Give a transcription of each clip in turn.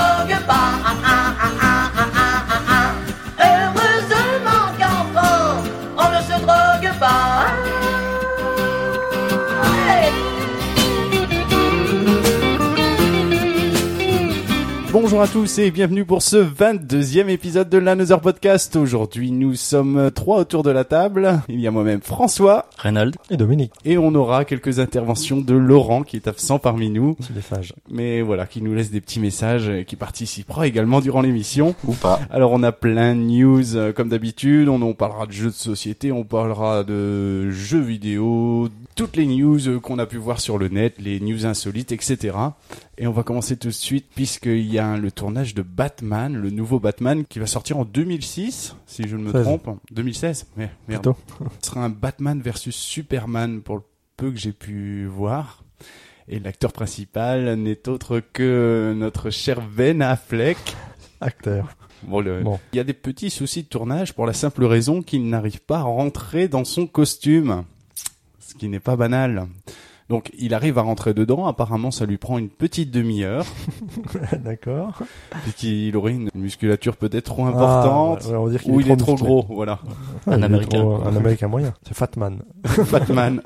drogue pas. Heureusement qu'enfant, on ne se drogue pas. Bonjour à tous et bienvenue pour ce 22e épisode de l'Another Podcast. Aujourd'hui, nous sommes 3 autour de la table. Il y a moi-même François, Reynald et Dominique. Et on aura quelques interventions de Laurent qui est absent parmi nous. Petit message. Mais voilà, qui nous laisse des petits messages et qui participera également durant l'émission. ou pas. Alors on a plein de news comme d'habitude. On parlera de jeux de société, on parlera de jeux vidéo, toutes les news qu'on a pu voir sur le net, les news insolites, etc. Et on va commencer tout de suite puisqu'il y a le tournage de Batman, le nouveau Batman qui va sortir en 2006, si je ne me 16. trompe. 2016 mais merde. Plutôt. Ce sera un Batman versus Superman pour le peu que j'ai pu voir. Et l'acteur principal n'est autre que notre cher Ben Affleck. Acteur. Bon. Il y a des petits soucis de tournage pour la simple raison qu'il n'arrive pas à rentrer dans son costume. Ce qui n'est pas banal. Donc, il arrive à rentrer dedans. Apparemment, ça lui prend une petite demi-heure. D'accord. Puisqu'il aurait une musculature peut-être trop importante. Ouais, on va dire qu'il ou est il est trop musclé. gros, voilà. Un Il est Américain. un Américain moyen. C'est Fatman. Batman.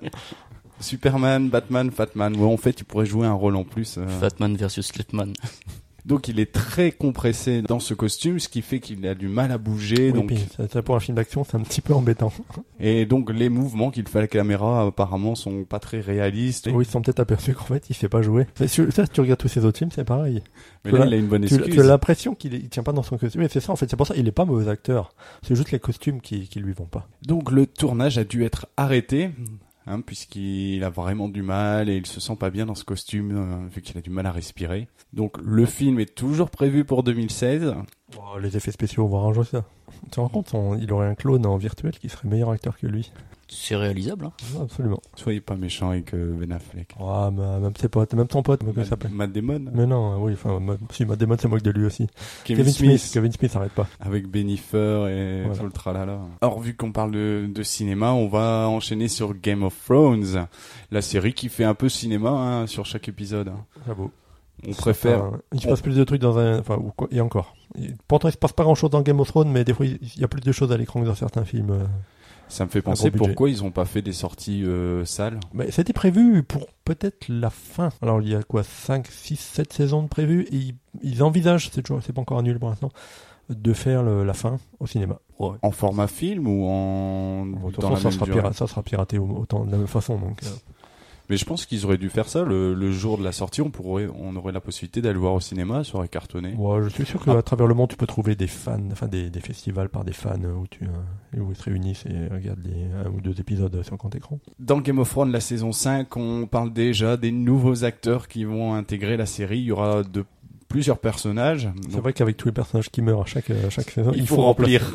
Superman, Batman, Fatman. Ouais, en fait, il pourrait jouer un rôle en plus. Fatman versus Slipman. Donc, il est très compressé dans ce costume, ce qui fait qu'il a du mal à bouger. Oui, donc... puis ça, pour un film d'action, c'est un petit peu embêtant. Et donc, les mouvements qu'il fait à la caméra, apparemment, sont pas très réalistes. Oui, ils se sont peut-être aperçus qu'en fait, il sait pas jouer. Mais si tu regardes tous ses autres films, c'est pareil. Mais là, il a une bonne excuse. Tu as l'impression qu'il tient pas dans son costume. Et c'est ça, en fait. C'est pour ça qu'il est pas mauvais acteur. C'est juste les costumes qui lui vont pas. Donc, le tournage a dû être arrêté. Puisqu'il a vraiment du mal et il se sent pas bien dans ce costume vu qu'il a du mal à respirer. Donc le film est toujours prévu pour 2016. Oh, les effets spéciaux, on va arranger ça. Tu te rends compte, il aurait un clone en virtuel qui serait meilleur acteur que lui. C'est réalisable, hein. Absolument. Soyez pas méchant avec Ben Affleck. Oh, même ses potes, même ton pote, comment il s'appelle? Matt Damon. Mais non, oui, enfin, si Matt Damon se moque de lui aussi. Kevin Smith, arrête pas. Avec Bennifer et Voilà. tout le tralala. Alors vu qu'on parle de cinéma, on va enchaîner sur Game of Thrones, la série qui fait un peu cinéma sur chaque épisode. J'avoue. On préfère... Il se passe plus de trucs dans un... Enfin, ou quoi, et encore. Pourtant, il se passe pas grand-chose dans Game of Thrones, mais des fois, il y a plus de choses à l'écran que dans certains films. Ça me fait penser gros budget. pourquoi ils ont pas fait des sorties salles. Mais c'était prévu pour peut-être la fin. Alors, il y a quoi, 5, 6, 7 saisons de prévues, et ils envisagent, c'est pas encore annulé pour l'instant, de faire la fin au cinéma. Ouais. En format film ou en... Bon, de toute dans la façon, même durée. ça sera piraté autant de la même façon, donc... Mais je pense qu'ils auraient dû faire ça le jour de la sortie. On aurait la possibilité d'aller le voir au cinéma, ça aurait cartonné. Ouais, je suis sûr qu'à travers le monde, tu peux trouver des fans, enfin des festivals par des fans où ils se réunissent et regardent un ou deux épisodes sur grand écran. Dans Game of Thrones, la saison 5, on parle déjà des nouveaux acteurs qui vont intégrer la série. Il y aura plusieurs personnages. C'est vrai qu'avec tous les personnages qui meurent à chaque saison, Il faut remplir.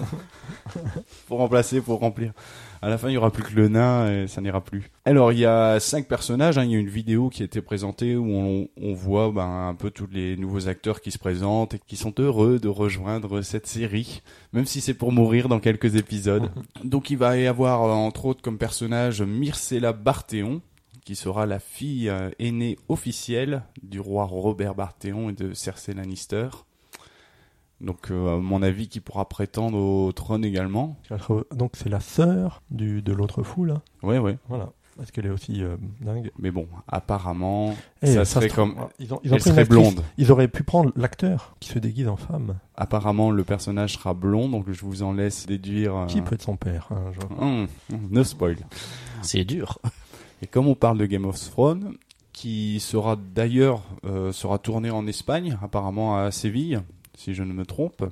Faut remplir. À la fin, il n'y aura plus que le nain et ça n'ira plus. Alors, il y a 5 personnages. Il y a une vidéo qui a été présentée où on voit un peu tous les nouveaux acteurs qui se présentent et qui sont heureux de rejoindre cette série, même si c'est pour mourir dans quelques épisodes. Donc, il va y avoir, entre autres, comme personnage Myrcella Baratheon, qui sera la fille aînée officielle du roi Robert Baratheon et de Cersei Lannister. Donc, à mon avis, qui pourra prétendre au trône également. Donc c'est la sœur de l'autre fou là. Ouais. Voilà. Parce qu'elle est aussi dingue. Mais bon, apparemment, Et ça serait comme... Ils ont Elle pris une serait actrice. blonde. Ils auraient pu prendre l'acteur qui se déguise en femme. Apparemment, le personnage sera blond, donc je vous en laisse déduire... Qui peut être son père No spoil. C'est dur. Et comme on parle de Game of Thrones, qui sera d'ailleurs sera tourné en Espagne, apparemment à Séville, si je ne me trompe.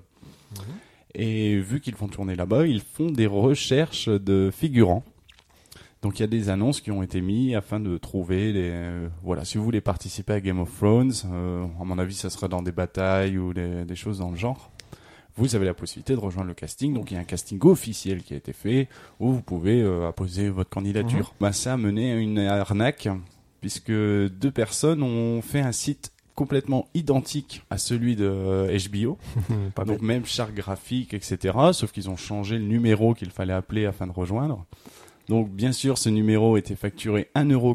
Et vu qu'ils vont tourner là-bas, ils font des recherches de figurants. Donc il y a des annonces qui ont été mises afin de trouver voilà, si vous voulez participer à Game of Thrones, à mon avis ça sera dans des batailles ou des choses dans le genre. Vous avez la possibilité de rejoindre le casting. Donc il y a un casting officiel qui a été fait où vous pouvez apposer votre candidature. Ça a mené à une arnaque puisque 2 personnes ont fait un site complètement identique à celui de HBO. Donc même charte graphique, etc. Sauf qu'ils ont changé le numéro qu'il fallait appeler afin de rejoindre. Donc bien sûr, ce numéro était facturé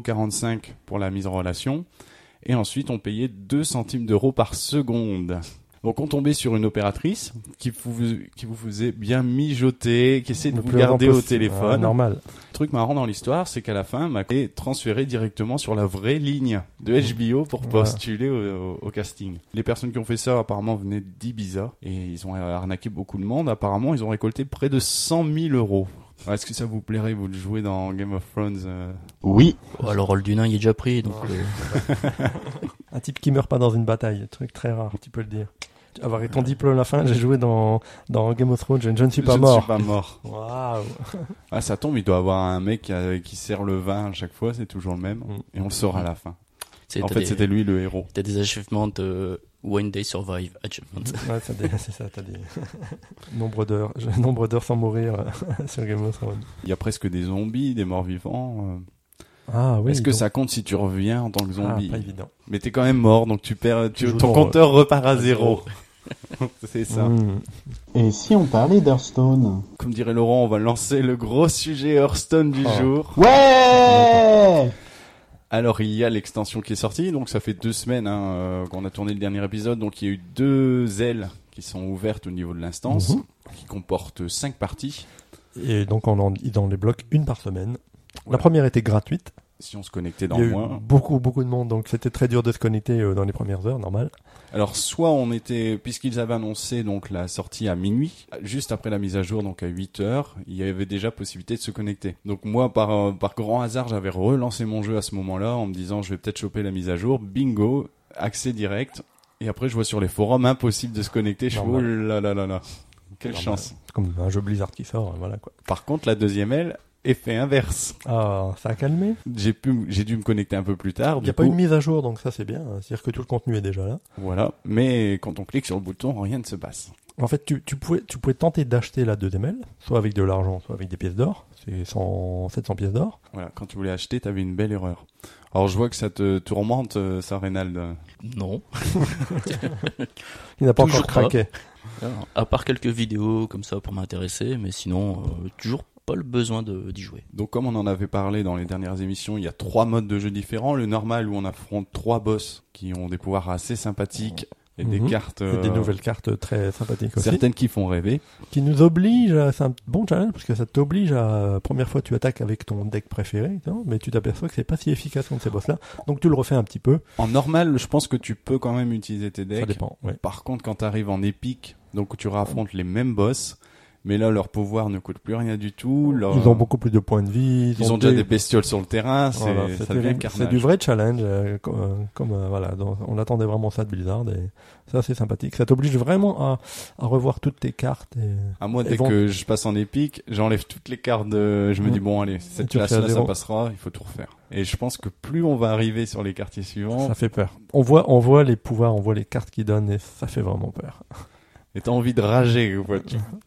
1,45€ pour la mise en relation. Et ensuite, on payait 2 centimes d'euros par seconde. Donc on tombait sur une opératrice qui vous faisait bien mijoter, qui essayait de Le vous plus longtemps garder au possible. téléphone. Ah, normal. Le truc marrant dans l'histoire, c'est qu'à la fin, m'a été transféré directement sur la vraie ligne de HBO pour postuler au casting. Les personnes qui ont fait ça, apparemment, venaient d'Ibiza et ils ont arnaqué beaucoup de monde. Apparemment, ils ont récolté près de 100 000 euros. Est-ce que ça vous plairait, vous le jouer dans Game of Thrones Oui. Oh, le rôle du nain, il est déjà pris, donc... Un type qui meurt pas dans une bataille, truc très rare, tu peux le dire. Avoir ton diplôme à la fin, j'ai joué dans Game of Thrones, je ne suis pas Je mort. ne suis pas mort. Waouh. Ah, ça tombe, il doit avoir un mec qui sert le vin à chaque fois, c'est toujours le même. Et on le saura à la fin. En fait, c'était lui le héros. T'as des achievements One Day Survive Achievement. Ouais, c'est ça, t'as des nombre d'heures sans mourir sur Game of Thrones. Il y a presque des zombies, des morts vivants. Ah oui. Est-ce que ça compte si tu reviens en tant que zombie? Pas évident. Mais t'es quand même mort, donc ton Toujours, compteur repart à zéro. C'est ça. Et si on parlait d'Hearthstone? Comme dirait Laurent, on va lancer le gros sujet Hearthstone du jour. Ouais. Alors, il y a l'extension qui est sortie, donc ça fait 2 semaines qu'on a tourné le dernier épisode, donc il y a eu 2 ailes qui sont ouvertes au niveau de l'instance, qui comportent 5 parties. Et donc ils en débloquent une par semaine. Ouais. La première était gratuite. Si on se connectait dans il y a le mois. eu beaucoup de monde, donc c'était très dur de se connecter dans les premières heures, normal. Alors, soit puisqu'ils avaient annoncé donc la sortie à minuit, juste après la mise à jour, donc à 8h, il y avait déjà possibilité de se connecter. Donc moi, par grand hasard, j'avais relancé mon jeu à ce moment-là, en me disant, je vais peut-être choper la mise à jour. Bingo, accès direct. Et après, je vois sur les forums, impossible de se connecter. Je fais, oh là là là là. Quelle chance. C'est comme un jeu Blizzard qui sort, voilà quoi. Par contre, la deuxième aile, effet inverse. Ah, ça a calmé. J'ai dû me connecter un peu plus tard. Il n'y a pas une mise à jour, donc ça c'est bien. C'est-à-dire que tout le contenu est déjà là. Voilà. Mais quand on clique sur le bouton, rien ne se passe. En fait, tu pouvais tenter d'acheter la deuxième aile, soit avec de l'argent, soit avec des pièces d'or. C'est 700 pièces d'or. Voilà. Quand tu voulais acheter, t'avais une belle erreur. Alors, je vois que ça te tourmente, ça, Reynald. Non. Il n'a pas Toujours encore craqué. Alors, à part quelques vidéos comme ça pour m'intéresser, mais sinon, toujours pas le besoin d'y jouer. Donc, comme on en avait parlé dans les dernières émissions, il y a 3 modes de jeu différents. Le normal, où on affronte 3 boss qui ont des pouvoirs assez sympathiques et des cartes... Et des nouvelles cartes très sympathiques aussi. Certaines qui font rêver. Qui nous obligent, c'est un bon challenge, parce que ça t'oblige à... Première fois, tu attaques avec ton deck préféré, mais tu t'aperçois que c'est pas si efficace contre ces boss-là. Donc tu le refais un petit peu. En normal, je pense que tu peux quand même utiliser tes decks. Ça dépend, ouais. Par contre, quand tu arrives en épique, donc tu raffrontes les mêmes boss... Mais là, leur pouvoir ne coûte plus rien du tout. Ils ont beaucoup plus de points de vie. Ils ont déjà des bestioles sur le terrain. Ça devient carnage. C'est du vrai challenge. Voilà, on attendait vraiment ça de Blizzard. Et ça, c'est sympathique. Ça t'oblige vraiment à revoir toutes tes cartes. Moi, dès que je passe en épique, j'enlève toutes les cartes. Je me dis, bon, allez, cette classe-là, ça passera. Il faut tout refaire. Et je pense que plus on va arriver sur les quartiers suivants... Ça fait peur. On voit les pouvoirs, on voit les cartes qu'ils donnent et ça fait vraiment peur. Et t'as envie de rager, quoi.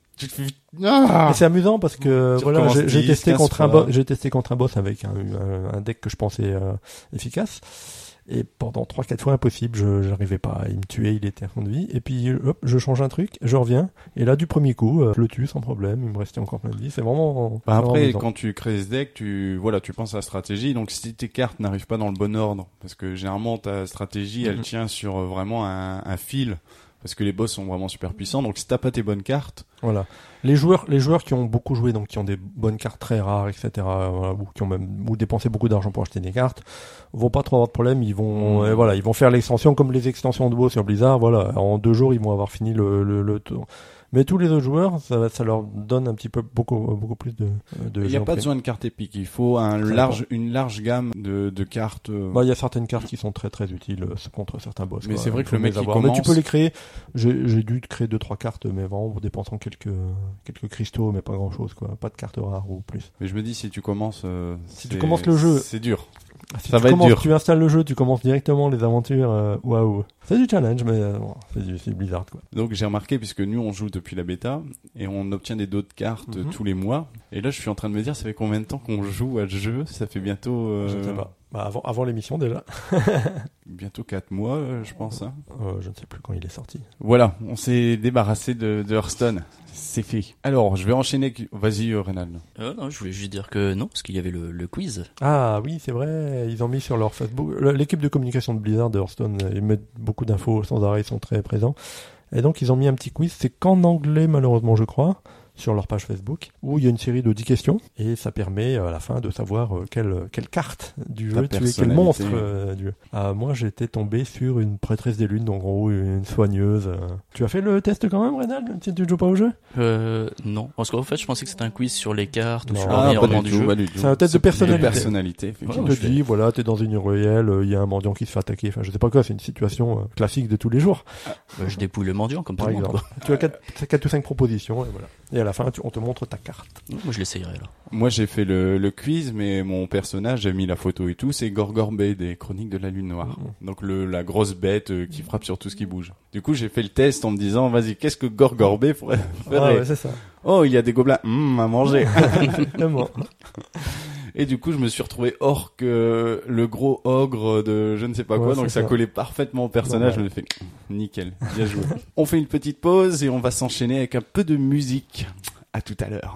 Mais c'est amusant parce que voilà, j'ai testé contre un boss avec un deck que je pensais efficace et pendant 3-4 fois impossible, je n'arrivais pas, il me tuait, il était à fond de vie et puis hop, je change un truc, je reviens et là du premier coup, je le tue sans problème, il me restait encore plein de vie, c'est vraiment après amusant. Quand tu crées ce deck, tu penses à la stratégie, donc si tes cartes n'arrivent pas dans le bon ordre parce que généralement ta stratégie, elle tient sur vraiment un fil. Parce que les boss sont vraiment super puissants, donc si t'as pas tes bonnes cartes... Voilà. Les joueurs qui ont beaucoup joué, donc qui ont des bonnes cartes très rares, etc., voilà, ou qui ont même dépensé beaucoup d'argent pour acheter des cartes, vont pas trop avoir de problème, ils vont faire l'extension comme les extensions de WoW sur Blizzard, voilà, en 2 jours ils vont avoir fini le tour. Mais tous les autres joueurs, ça leur donne un petit peu beaucoup plus de il n'y a pas besoin de cartes épiques, il faut une large gamme de cartes. Il y a certaines cartes qui sont très très utiles contre certains boss. Mais c'est vrai que le mec qui commence... Mais tu peux les créer. J'ai dû créer 2-3 cartes, mais vraiment en dépensant quelques cristaux, mais pas grand chose, quoi. Pas de cartes rares ou plus. Mais je me dis, si tu commences le jeu, c'est dur. Si ça va être dur. Tu installes le jeu, tu commences directement les aventures. Waouh, c'est du challenge, mais c'est Blizzard, quoi. Donc j'ai remarqué, puisque nous on joue depuis la bêta et on obtient des dos de cartes tous les mois. Et là je suis en train de me dire, ça fait combien de temps qu'on joue à ce jeu? Ça fait bientôt. Je ne sais pas. Avant l'émission déjà. Bientôt 4 mois, je pense. Hein. Je ne sais plus quand il est sorti. Voilà, on s'est débarrassé de Hearthstone. C'est fait. Alors, je vais enchaîner. Vas-y, Reynald. Non, je voulais juste dire que non, parce qu'il y avait le quiz. Ah oui, c'est vrai. Ils ont mis sur leur Facebook. L'équipe de communication de Blizzard de Hearthstone, ils mettent beaucoup d'infos sans arrêt, ils sont très présents. Et donc ils ont mis un petit quiz, c'est qu'en anglais malheureusement je crois, sur leur page Facebook, où il y a une série de 10 questions, et ça permet à la fin de savoir quelle carte du jeu tu es, quel monstre du jeu. Moi j'étais tombé sur une prêtresse des lunes, donc en gros une soigneuse. Tu as fait le test quand même, Reynald, si tu ne joues pas au jeu? Non, parce qu'en fait je pensais que c'était un quiz sur les cartes ou sur pas l'environnement du du jeu. tout. C'est un test de personnalité. Qui te dit, voilà, t'es dans une ruelle, il y a un mendiant qui se fait attaquer, enfin je sais pas quoi, c'est une situation classique de tous les jours. Je dépouille le mendiant comme tout le monde, quoi. Tu as 4 ou 5 propositions, et voilà. Et à la fin, on te montre ta carte. Moi, je l'essayerai, là. Moi, j'ai fait le quiz, mais mon personnage, j'ai mis la photo et tout, c'est Gorgorbé des Chroniques de la Lune Noire. Donc, la grosse bête qui frappe sur tout ce qui bouge. Du coup, j'ai fait le test en me disant, vas-y, qu'est-ce que Gorgorbé ferait? Ouais, c'est ça. Oh, il y a des gobelins, à manger. Et du coup, je me suis retrouvé orc, le gros ogre de je ne sais pas quoi, donc ça collait parfaitement au personnage. Je me fais nickel, bien joué. On fait une petite pause et on va s'enchaîner avec un peu de musique. À tout à l'heure.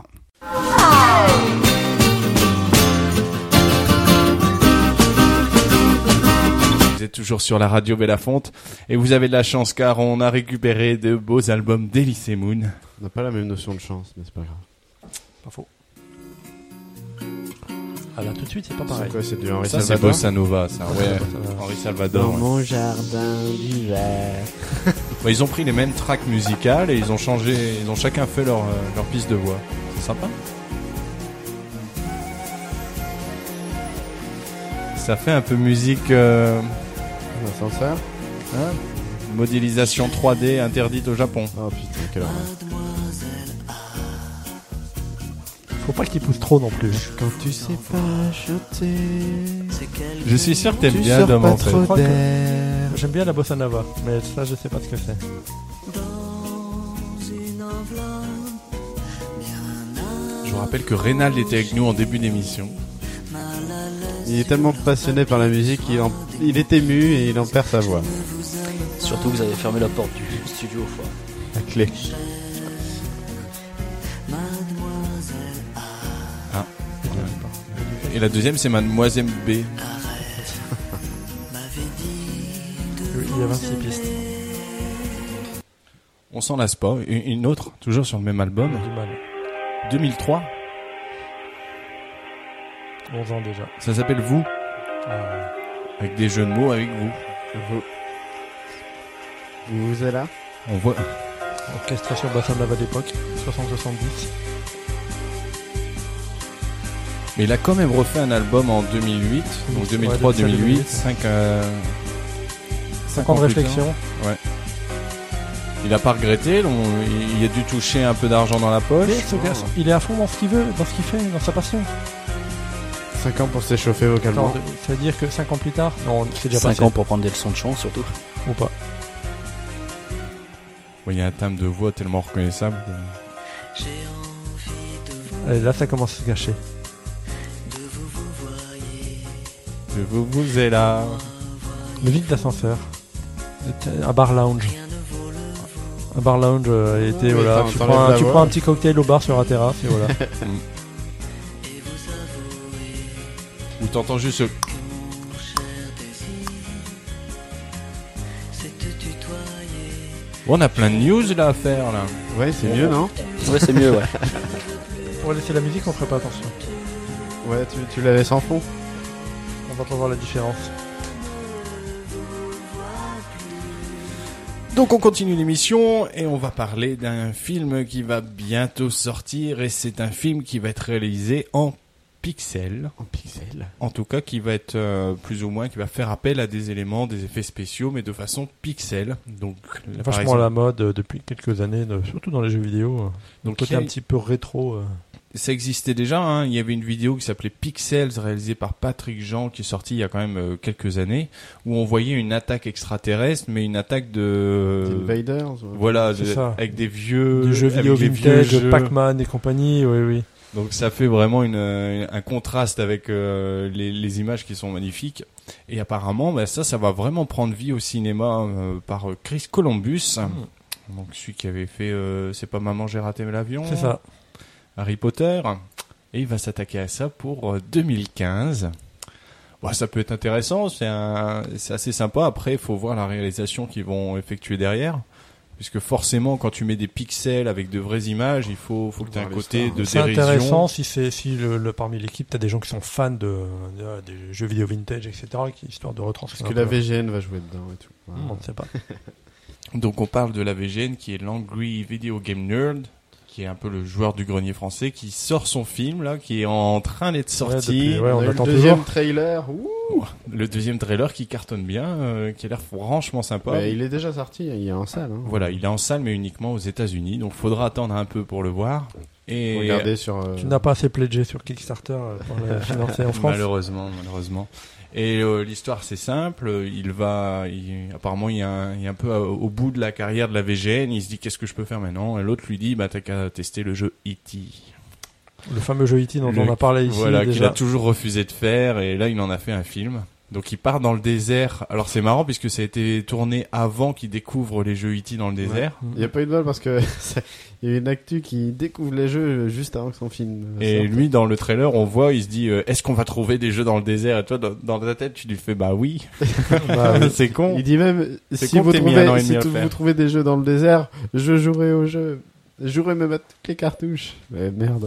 Vous êtes toujours sur la radio Belafonte et vous avez de la chance car on a récupéré de beaux albums d'Elysée Moon. On n'a pas la même notion de chance, mais c'est pas grave. Pas faux. Ah là, tout de suite, c'est pas pareil. C'est quoi, c'est du Henri Ça, Salvador? c'est Bossa Nova, ça. Ouais, Henri Salvador. Dans mon jardin d'hiver. Ouais, ils ont pris les mêmes tracks musicales et ils ont chacun fait leur piste de voix. C'est sympa. Ça fait un peu musique... L'ascenseur? Modélisation 3D interdite au Japon. Oh putain, quelle horreur. Faut pas qu'il pousse trop non plus. Quand tu sais pas chanter, je suis sûr que t'aimes bien Dom en fait. J'aime bien la bossa nova, mais ça je sais pas ce que c'est. Je vous rappelle que Reynald était avec nous en début d'émission. Il est tellement passionné par la musique, il est ému et il en perd sa voix. Surtout que vous avez fermé la porte du studio au foire. La clé. Et la deuxième, c'est Mademoiselle B. Oui, il y a 26 pistes. On s'en lasse pas. Une autre, toujours sur le même album. 2003. 11 ans déjà. Ça s'appelle Vous. Avec des jeux de mots avec vous. Vous êtes là? On voit. Orchestration bossa nova d'époque, 60-70. Mais il a quand même refait un album en 2008, donc 2003-2008, 5 ans de réflexion. Ouais. Il a pas regretté, donc il a dû toucher un peu d'argent dans la poche. Mais ce garçon, il est à fond dans ce qu'il veut, dans ce qu'il fait, dans sa passion. 5 ans pour s'échauffer vocalement. Attends, ça veut dire que 5 ans plus tard, non, c'est déjà 5 passé. ans pour prendre des leçons de chant, surtout. Ou pas. Il y a un timbre de voix tellement reconnaissable. Allez, là, ça commence à se gâcher. Vous êtes là. Musique d'ascenseur. Un bar lounge. Un bar lounge était, voilà. Tu prends un petit cocktail au bar sur la terrasse et voilà. Ou t'entends juste ce... Bon, on a plein de news là à faire là. Ouais, c'est mieux, non? Ouais, c'est mieux, ouais. On va laisser la musique, on ferait pas attention. Ouais, tu la laisses en fond. On va pas voir la différence. Donc on continue l'émission et on va parler d'un film qui va bientôt sortir et c'est un film qui va être réalisé en pixels. En pixels. En tout cas, qui va être plus ou moins, qui va faire appel à des éléments, des effets spéciaux, mais de façon pixel. Donc vachement à la mode depuis quelques années, surtout dans les jeux vidéo. Donc côté un petit peu rétro. Ça existait déjà, hein. Il y avait une vidéo qui s'appelait Pixels, réalisée par Patrick Jean, qui est sortie il y a quand même quelques années, où on voyait une attaque extraterrestre, mais une attaque de... Invaders. Voilà, avec des vieux... Des jeux vidéo vintage, Pac-Man et compagnie, oui. Donc ça fait vraiment un contraste avec les images qui sont magnifiques. Et apparemment, ça va vraiment prendre vie au cinéma par Chris Columbus. Donc celui qui avait fait C'est pas Maman, j'ai raté l'avion. C'est ça. Harry Potter, et il va s'attaquer à ça pour 2015. Bon, ça peut être intéressant, c'est assez sympa. Après, il faut voir la réalisation qu'ils vont effectuer derrière. Puisque forcément, quand tu mets des pixels avec de vraies images, il faut que tu aies un côté de c'est dérision. intéressant si parmi l'équipe, tu as des gens qui sont fans des jeux vidéo vintage, etc., histoire de retranscrire. Est-ce que la VGN va jouer dedans et tout? On ne sait pas. Donc on parle de la VGN qui est l'Angry Video Game Nerd, qui est un peu le joueur du grenier français, qui sort son film là, qui est en train d'être sorti. On a attend le deuxième toujours. trailer. Le deuxième trailer qui cartonne bien, qui a l'air franchement sympa. Bah, il est déjà sorti, il est en salle. Hein. Voilà, il est en salle mais uniquement aux États-Unis, donc faudra attendre un peu pour le voir. Et regardez sur. Tu n'as pas assez pledgé sur Kickstarter pour le financer en France. Malheureusement. Et l'histoire c'est simple, apparemment il est un peu au bout de la carrière de la VGN, il se dit qu'est-ce que je peux faire maintenant, et l'autre lui dit t'as qu'à tester le jeu E.T. Le fameux jeu E.T. dont on a parlé ici. Voilà, qu'il déjà. a toujours refusé de faire, et là il en a fait un film. Donc il part dans le désert. Alors c'est marrant puisque ça a été tourné avant qu'il découvre les jeux E.T. dans le désert. Il n'y a pas eu de mal parce que il y a une actu qui découvre les jeux juste avant que son film Et sorte. lui dans le trailer on voit, il se dit est-ce qu'on va trouver des jeux dans le désert? Et toi dans ta tête tu lui fais bah oui. C'est con. Il dit même C'est si con vous que t'aies mis un an et trouvez demi à le faire. vous trouvez des jeux dans le désert, je jouerai au jeu. Je jouerai même à toutes les cartouches. Mais merde.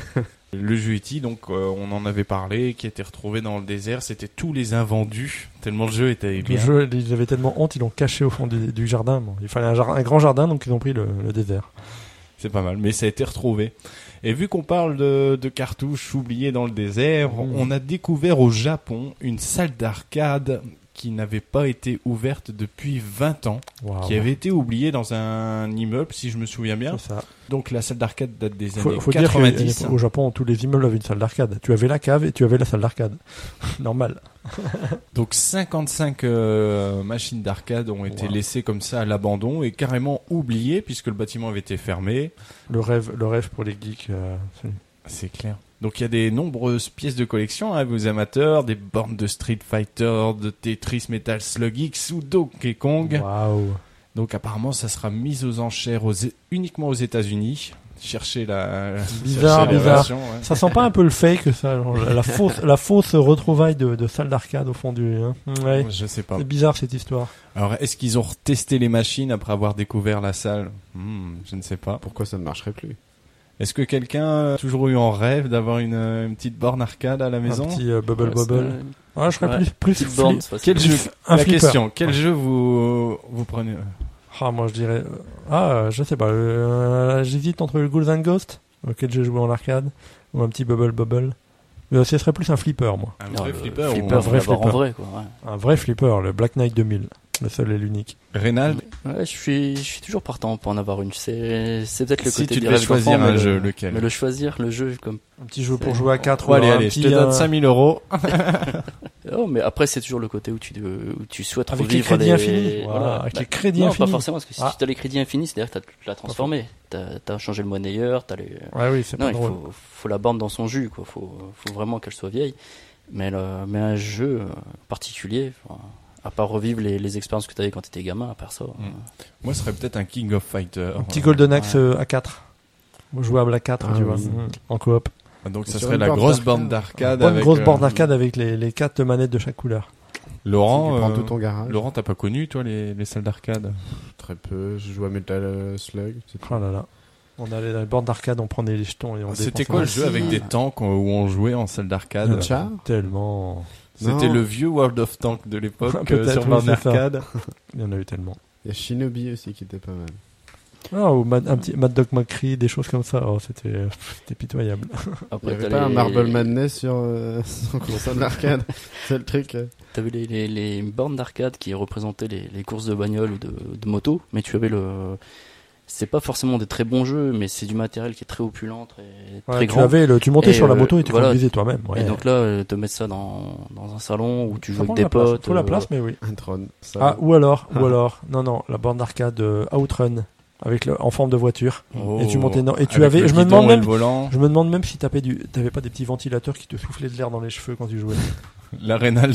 Le jeu E.T., donc on en avait parlé, qui était retrouvé dans le désert, c'était tous les invendus, tellement le jeu était Le bien. jeu, ils avaient tellement honte, ils l'ont caché au fond du jardin. Bon, il fallait un grand jardin, donc ils ont pris le désert. C'est pas mal, mais ça a été retrouvé. Et vu qu'on parle de cartouches oubliées dans le désert, on a découvert au Japon une salle d'arcade qui n'avait pas été ouverte depuis 20 ans, Wow. qui avait été oubliée dans un immeuble, si je me souviens bien. C'est ça. Donc la salle d'arcade date des Faut années dire 90. qu'au Japon, tous les immeubles avaient une salle d'arcade. Tu avais la cave et tu avais la salle d'arcade. Normal. Donc 55 machines d'arcade ont été Wow. laissées comme ça à l'abandon et carrément oubliées puisque le bâtiment avait été fermé. Le rêve pour les geeks. C'est clair. Donc il y a des nombreuses pièces de collection, hein, vos amateurs, des bornes de Street Fighter, de Tetris, Metal Slug X ou Donkey Kong. Waouh. Donc apparemment ça sera mis aux enchères uniquement aux États-Unis. Cherchez Bizarre. version, ouais. Ça sent pas un peu le fake, ça, genre, la fausse retrouvaille de salle d'arcade au fond du. Hein. Ouais. Je sais pas. C'est bizarre cette histoire. Alors est-ce qu'ils ont retesté les machines après avoir découvert la salle? Je ne sais pas. Pourquoi ça ne marcherait plus? Est-ce que quelqu'un a toujours eu en rêve d'avoir une petite borne arcade à la maison? Un petit bubble. Ouais, je serais plus petite borne, flip. c'est facile. Quel jeu? Un La flipper. question, quel jeu vous prenez? Ah, moi je dirais. Je sais pas. J'hésite entre le Ghouls and Ghosts, auquel j'ai joué en arcade, ou un petit bubble. Mais ce serait plus un flipper, moi. Un Non, vrai le flipper flipper, ou un faut vrai l'avoir en flipper. vrai, quoi. Ouais. Un vrai flipper, le Black Knight 2000. Le seul et l'unique. Reynald, Ouais, je suis toujours partant pour en avoir une. C'est peut-être le si côté tu des devais rêves choisir d'enfant, un mais jeu, lequel? Mais le choisir, le jeu, comme. Un petit jeu pour jouer à 4 Bon, allez, je te donne 5000 €. Oh, mais après, c'est toujours le côté où tu souhaites Avec les revivre crédits infinis. Voilà, avec Bah, les crédits non, infinis. pas forcément, parce que si Ah. tu as les crédits infinis, c'est-à-dire que tu l'as transformé. T'as changé le monnayeur, t'as les. Ouais, oui, c'est Non, pas il drôle. faut la bande dans son jus, quoi. Faut vraiment qu'elle soit vieille. Mais un jeu particulier, enfin, à part revivre les expériences que tu avais quand tu étais gamin, à part ça. Moi, ce serait peut-être un King of Fighter. Un petit Golden Axe à 4. Jouable à 4, Ah tu oui. vois. En coop. Donc, ça Sur serait une la borne grosse d'arcade. borne d'arcade. Bonne avec, grosse borne d'arcade avec les 4 manettes de chaque couleur. Laurent, Tu prends tout ton garage. Laurent, t'as pas connu, toi, les salles d'arcade? Très peu. Je joue à Metal Slug. C'est tout. Oh là là. On allait dans les bornes d'arcade, on prenait les jetons et on C'était dépensait. quoi le jeu avec des tanks où on jouait en salle d'arcade? Le chat. Tellement. C'était Non. le vieux World of Tanks de l'époque Peut-être, sur oui, borne c'est ça. d'arcade. Il y en a eu tellement. Il y a Shinobi aussi qui était pas mal. Ah, ou un petit Mad Dog McCree, des choses comme ça. Oh, c'était pitoyable. Il Après, y avait t'as pas un les- Marble Madness sur console d'arcade. C'est le truc. T'avais les bornes d'arcade qui représentaient les courses de bagnole ou de moto, mais tu avais c'est pas forcément des très bons jeux, mais c'est du matériel qui est très opulent, très Ouais, grand. tu montais Et, sur la moto et tu voilà. conduisais toi-même. Ouais. Et donc là, te mettre ça dans un salon où tu joues Ça avec prend des de la place. potes. Faut la place, mais oui. Un trône. Ça. Ah, ou alors, non, la borne d'arcade Outrun avec en forme de voiture. Oh. Et tu montais et tu Avec avais, le je me guidon demande et même, le volant. je me demande même si t'avais pas des petits ventilateurs qui te soufflaient de l'air dans les cheveux quand tu jouais. L'Arénal,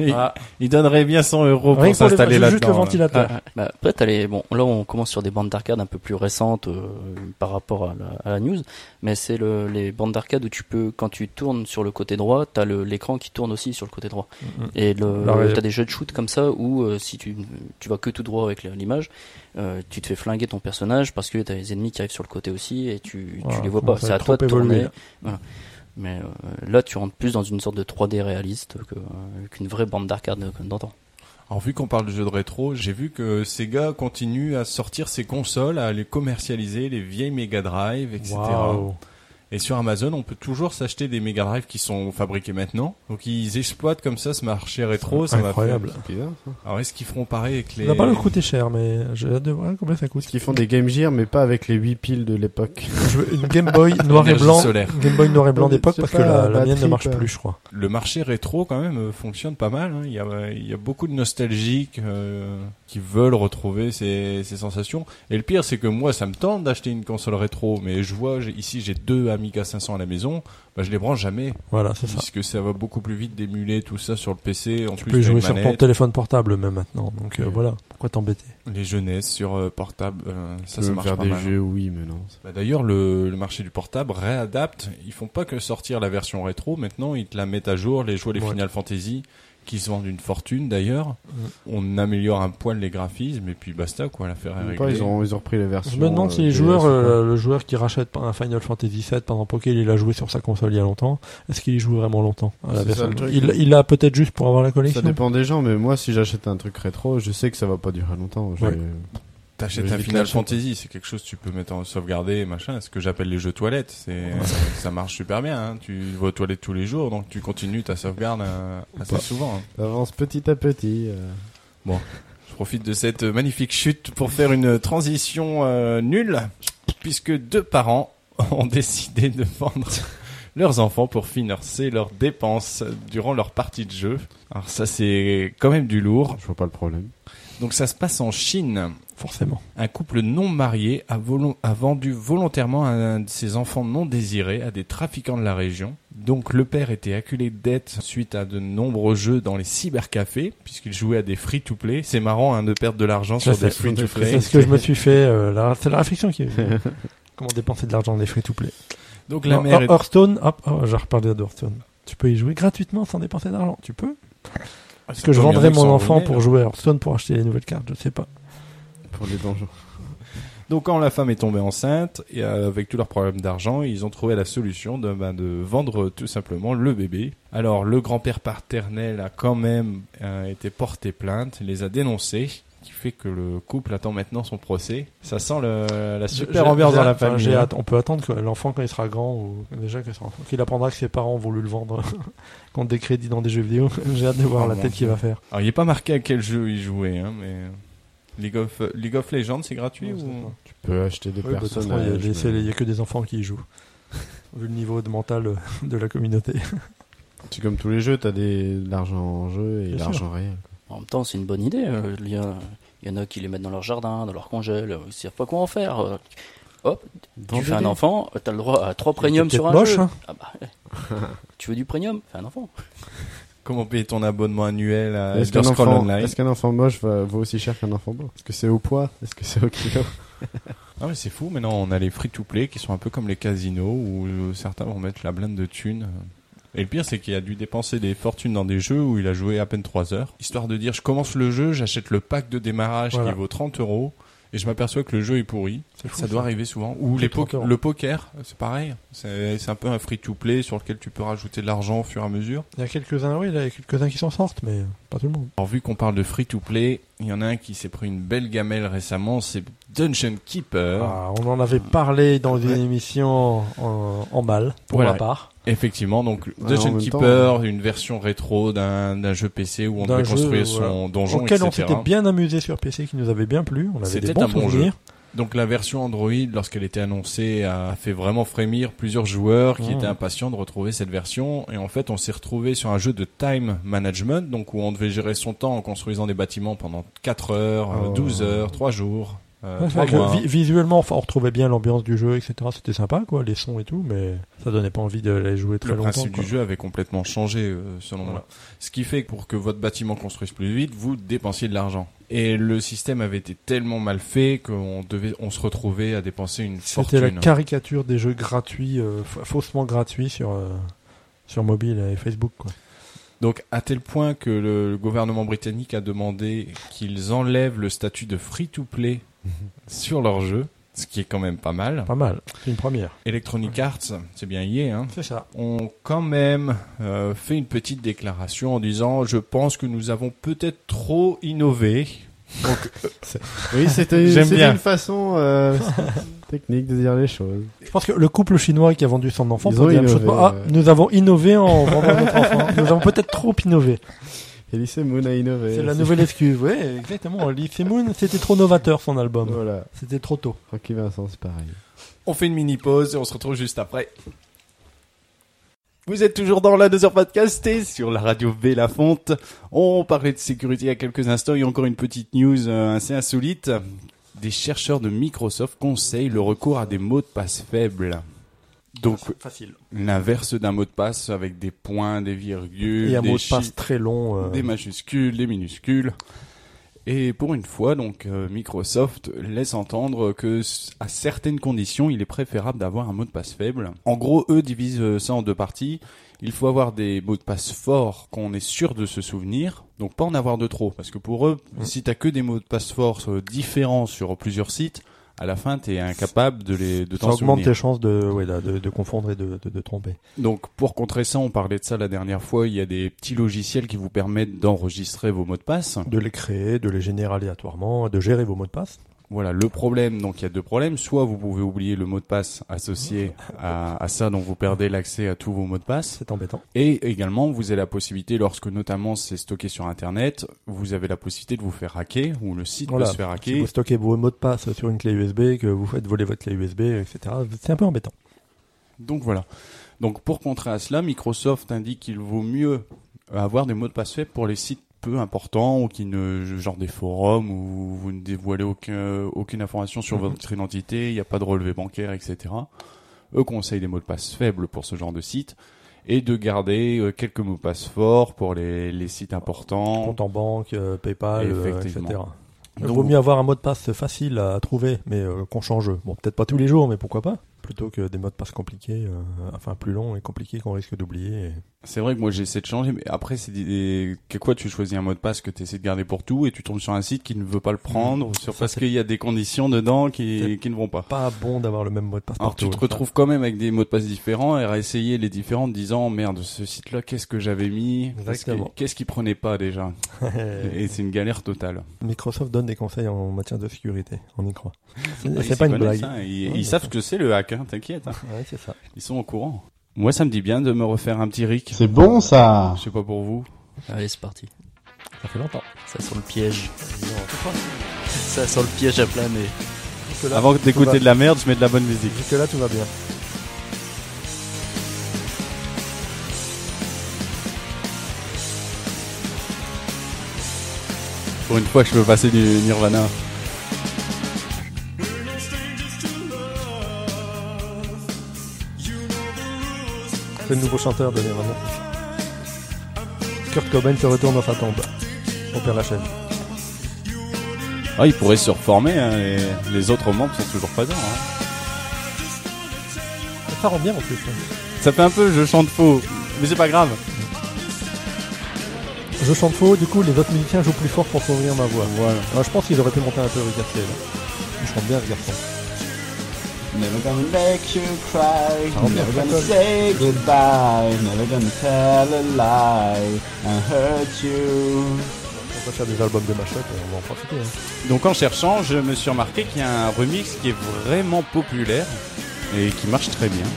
il donnerait bien 100 € pour s'installer là-dedans. Juste le ventilateur. Après, là, on commence sur des bandes d'arcade un peu plus récentes par rapport à la news, mais c'est les bandes d'arcade où tu peux, quand tu tournes sur le côté droit, t'as l'écran qui tourne aussi sur le côté droit. Et t'as des jeux de shoot comme ça où si tu vas que tout droit avec l'image, tu te fais flinguer ton personnage parce que t'as les ennemis qui arrivent sur le côté aussi et tu les vois pas. C'est à toi de tourner. Voilà. Mais là, tu rentres plus dans une sorte de 3D réaliste qu'une vraie bande d'arcade d'antan. Alors, vu qu'on parle de jeux de rétro, j'ai vu que Sega continue à sortir ses consoles, à les commercialiser, les vieilles Mega Drive, etc. Wow. Et sur Amazon, on peut toujours s'acheter des Mega Drive qui sont fabriqués maintenant. Donc ils exploitent comme ça ce marché rétro. C'est incroyable. Alors est-ce qu'ils feront pareil avec les... Ça va pas leur coûter cher, mais j'ai hâte de voir combien ça coûte. Est-ce qu'ils font des Game Gear, mais pas avec les 8 piles de l'époque. Une Game Boy noir et blanc. Game Boy noir et blanc d'époque parce que la mienne ne marche plus, je crois. Le marché rétro quand même fonctionne pas mal. Hein. Il y a beaucoup de nostalgiques qui veulent retrouver ces sensations. Et le pire, c'est que moi, ça me tente d'acheter une console rétro, mais je vois ici j'ai 2 Amiga 500 à la maison, je les branche jamais. Voilà, c'est ça. Puisque ça va beaucoup plus vite d'émuler tout ça sur le PC. Tu peux jouer sur ton téléphone portable même maintenant. Donc voilà, pourquoi t'embêter? Les jeunesses sur portable, ça marche faire pas des mal. jeux, oui, mais non. D'ailleurs, le marché du portable réadapte. Ils font pas que sortir la version rétro. Maintenant, ils te la mettent à jour. Les Final Fantasy qui se vendent une fortune d'ailleurs. On améliore un poil les graphismes et puis basta quoi, l'affaire est réglée. Ils ont repris les versions. Je me demande si les joueurs, le joueur qui rachète un Final Fantasy VII pendant lequel il a joué sur sa console il y a longtemps, est-ce qu'il y joue vraiment longtemps à la version? Il l'a peut-être juste pour avoir la collection. Ça dépend des gens, mais moi si j'achète un truc rétro, je sais que ça va pas durer longtemps. T'achètes un Final Fantasy, c'est quelque chose que tu peux mettre en sauvegarder, machin. Ce que j'appelle les jeux toilettes, ça marche super bien. Hein. Tu vas aux toilettes tous les jours, donc tu continues ta sauvegarde assez souvent. Hein. T'avances petit à petit. Bon, je profite de cette magnifique chute pour faire une transition nulle, puisque 2 parents ont décidé de vendre leurs enfants pour financer leurs dépenses durant leur partie de jeu. Alors ça, c'est quand même du lourd. Je vois pas le problème. Donc ça se passe en Chine. Forcément. Un couple non marié a vendu volontairement un de ses enfants non désirés à des trafiquants de la région. Donc le père était acculé de dettes suite à de nombreux jeux dans les cybercafés, puisqu'il jouait à des free-to-play. C'est marrant de perdre de l'argent sur des free-to-play. C'est ce que je me suis fait. C'est la réflexion qui est... Comment dépenser de l'argent dans des free-to-play. Donc la mère Hearthstone, j'ai reparlé d'Hearthstone. Tu peux y jouer gratuitement sans dépenser d'argent. Tu peux. Est-ce que je vendrais mon enfant pour jouer à Hearthstone pour acheter les nouvelles cartes? Je sais pas. Pour les donjons. Donc quand la femme est tombée enceinte, et avec tous leurs problèmes d'argent, ils ont trouvé la solution de vendre tout simplement le bébé. Alors le grand-père paternel a quand même été porté plainte, les a dénoncés, qui fait que le couple attend maintenant son procès. Ça sent la super ambiance dans la famille. On peut attendre que l'enfant, quand il sera grand, ou déjà qu'il apprendra que ses parents ont voulu le vendre contre des crédits dans des jeux vidéo. J'ai hâte de voir la tête qu'il va faire. Alors il n'est pas marqué à quel jeu il jouait, hein, mais... League of Legends, c'est gratuit ou... Tu peux acheter des personnages. Il n'y a que des enfants qui y jouent. Vu le niveau de mental de la communauté. C'est comme tous les jeux, t'as de l'argent en jeu et l'argent réel. En même temps, c'est une bonne idée. Il y en a qui les mettent dans leur jardin, dans leur congèle. Ils ne savent pas quoi en faire. Hop, tu fais un enfant, t'as le droit à 3 premiums sur un jeu. Hein. Tu veux du premium? Fais un enfant. Comment payer ton abonnement annuel à Elder Scrolls Online? Est-ce qu'un enfant moche vaut aussi cher qu'un enfant beau? Est-ce que c'est au poids? Est-ce que c'est au kilo? Ah mais c'est fou, maintenant on a les free-to-play qui sont un peu comme les casinos où certains vont mettre la blinde de thunes. Et le pire c'est qu'il a dû dépenser des fortunes dans des jeux où il a joué à peine 3 heures. Histoire de dire je commence le jeu, j'achète le pack de démarrage qui vaut 30 € et je m'aperçois que le jeu est pourri. Ça doit arriver souvent. Ou le poker, c'est pareil. C'est un peu un free-to-play sur lequel tu peux rajouter de l'argent au fur et à mesure. Il y a quelques-uns qui s'en sortent, mais pas tout le monde. Alors vu qu'on parle de free-to-play, il y en a un qui s'est pris une belle gamelle récemment, c'est Dungeon Keeper. On en avait parlé dans une émission en mal, pour ma part. Effectivement, donc Dungeon Keeper, une version rétro d'un jeu PC où on devait construire son donjon, auquel etc. on s'était bien amusé sur PC, qui nous avait bien plu. On avait des bons souvenirs. Donc la version Android, lorsqu'elle était annoncée, a fait vraiment frémir plusieurs joueurs qui étaient impatients de retrouver cette version. Et en fait, on s'est retrouvé sur un jeu de time management, donc où on devait gérer son temps en construisant des bâtiments pendant 4 heures, 12 heures, 3 jours. Visuellement, on retrouvait bien l'ambiance du jeu, etc. C'était sympa, quoi, les sons et tout, mais ça donnait pas envie d'aller jouer très longtemps. Le principe du jeu avait complètement changé, selon moi. Ce qui fait que pour que votre bâtiment construise plus vite, vous dépensiez de l'argent. Et le système avait été tellement mal fait on se retrouvait à dépenser une fortune. C'était la caricature des jeux gratuits, faussement gratuits sur mobile et Facebook, quoi. Donc, à tel point que le gouvernement britannique a demandé qu'ils enlèvent le statut de free-to-play sur leur jeu, ce qui est quand même pas mal. Pas mal, c'est une première. Electronic Arts, c'est bien EA, hein. C'est ça. Ont quand même fait une petite déclaration en disant « Je pense que nous avons peut-être trop innové ». Donc, oui, c'était une façon technique de dire les choses. Je pense que le couple chinois qui a vendu son enfant peut dire nous avons innové en vendant notre enfant. Nous avons peut-être trop innové. Elise Moon a innové. C'est la nouvelle excuse. Oui, exactement. Elise Moon, c'était trop novateur son album. Voilà. C'était trop tôt. Francky Vincent, c'est pareil. On fait une mini-pause et on se retrouve juste après. Vous êtes toujours dans la 2h podcast et sur la radio V La Fonte. On parlait de sécurité il y a quelques instants et encore une petite news assez insolite. Des chercheurs de Microsoft conseillent le recours à des mots de passe faibles. Donc, facile. L'inverse d'un mot de passe avec des points, des virgules, et un mot de passe très long. Des majuscules, des minuscules. Et pour une fois, donc, Microsoft laisse entendre que, à certaines conditions, il est préférable d'avoir un mot de passe faible. En gros, eux divisent ça en deux parties. Il faut avoir des mots de passe forts qu'on est sûr de se souvenir. Donc, pas en avoir de trop. Parce que pour eux, si t'as que des mots de passe forts différents sur plusieurs sites, à la fin, t'es incapable de t'en souvenir. Ça augmente tes chances de confondre et de tromper. Donc, pour contrer ça, on parlait de ça la dernière fois, il y a des petits logiciels qui vous permettent d'enregistrer vos mots de passe. De les créer, de les générer aléatoirement, de gérer vos mots de passe. Voilà, le problème, donc il y a deux problèmes. Soit vous pouvez oublier le mot de passe associé à ça, donc vous perdez l'accès à tous vos mots de passe. C'est embêtant. Et également, vous avez la possibilité, lorsque notamment c'est stocké sur Internet, vous avez la possibilité de vous faire hacker, ou le site peut se faire hacker. Si vous stockez vos mots de passe sur une clé USB, que vous faites voler votre clé USB, etc., c'est un peu embêtant. Donc voilà. Donc pour contrer à cela, Microsoft indique qu'il vaut mieux avoir des mots de passe faibles pour les sites peu importants ou genre des forums où vous ne dévoilez aucune information sur votre identité, il n'y a pas de relevé bancaire, etc. Eux conseillent des mots de passe faibles pour ce genre de site et de garder quelques mots de passe forts pour les sites importants. Compte en banque, PayPal, etc. Il Donc, vaut mieux avoir un mot de passe facile à trouver, mais qu'on change. Bon, peut-être pas tous les jours, mais pourquoi pas, plutôt que des mots de passe compliqués, plus longs et compliqués qu'on risque d'oublier. C'est vrai que moi j'essaie de changer, mais après tu choisis un mot de passe que tu essaies de garder pour tout et tu tombes sur un site qui ne veut pas le prendre parce qu'il y a des conditions dedans qui ne vont pas. Pas bon d'avoir le même mot de passe partout. Alors tu te retrouves quand même avec des mots de passe différents et à essayer les différents en te disant merde, ce site-là, qu'est-ce que j'avais mis? Qu'est-ce qui prenait pas déjà? Et c'est une galère totale. Microsoft donne des conseils en matière de sécurité, on y croit. C'est pas une blague. Ils savent ce que c'est le hack, hein, t'inquiète. Hein. Ouais, c'est ça. Ils sont au courant. Moi, ça me dit bien de me refaire un petit Rick. C'est bon, ça. Je sais pas pour vous. Allez, c'est parti. Ça fait longtemps. Ça sent le piège. Ça sent le piège à plein nez. Avant d'écouter de la merde, je mets de la bonne musique. Jusque là, tout va bien. Pour une fois, je peux passer du Nirvana. C'est le nouveau chanteur de Nirvana. Kurt Cobain se retourne dans sa tombe. On perd la chaîne. Ah, il pourrait se reformer, hein, les autres membres sont toujours présents. Hein. Ça rend bien en plus. Ça fait un peu je chante faux, mais c'est pas grave. Je chante faux, du coup les autres musiciens jouent plus fort pour couvrir ma voix. Voilà. Alors, je pense qu'ils auraient pu monter un peu Rick Astley là. Il chante bien ce garçon. Never gonna make you cry, never gonna say goodbye, never gonna tell a lie and hurt you. On va faire des albums de mashup et on va en profiter. Hein. Donc en cherchant, je me suis remarqué qu'il y a un remix qui est vraiment populaire et qui marche très bien.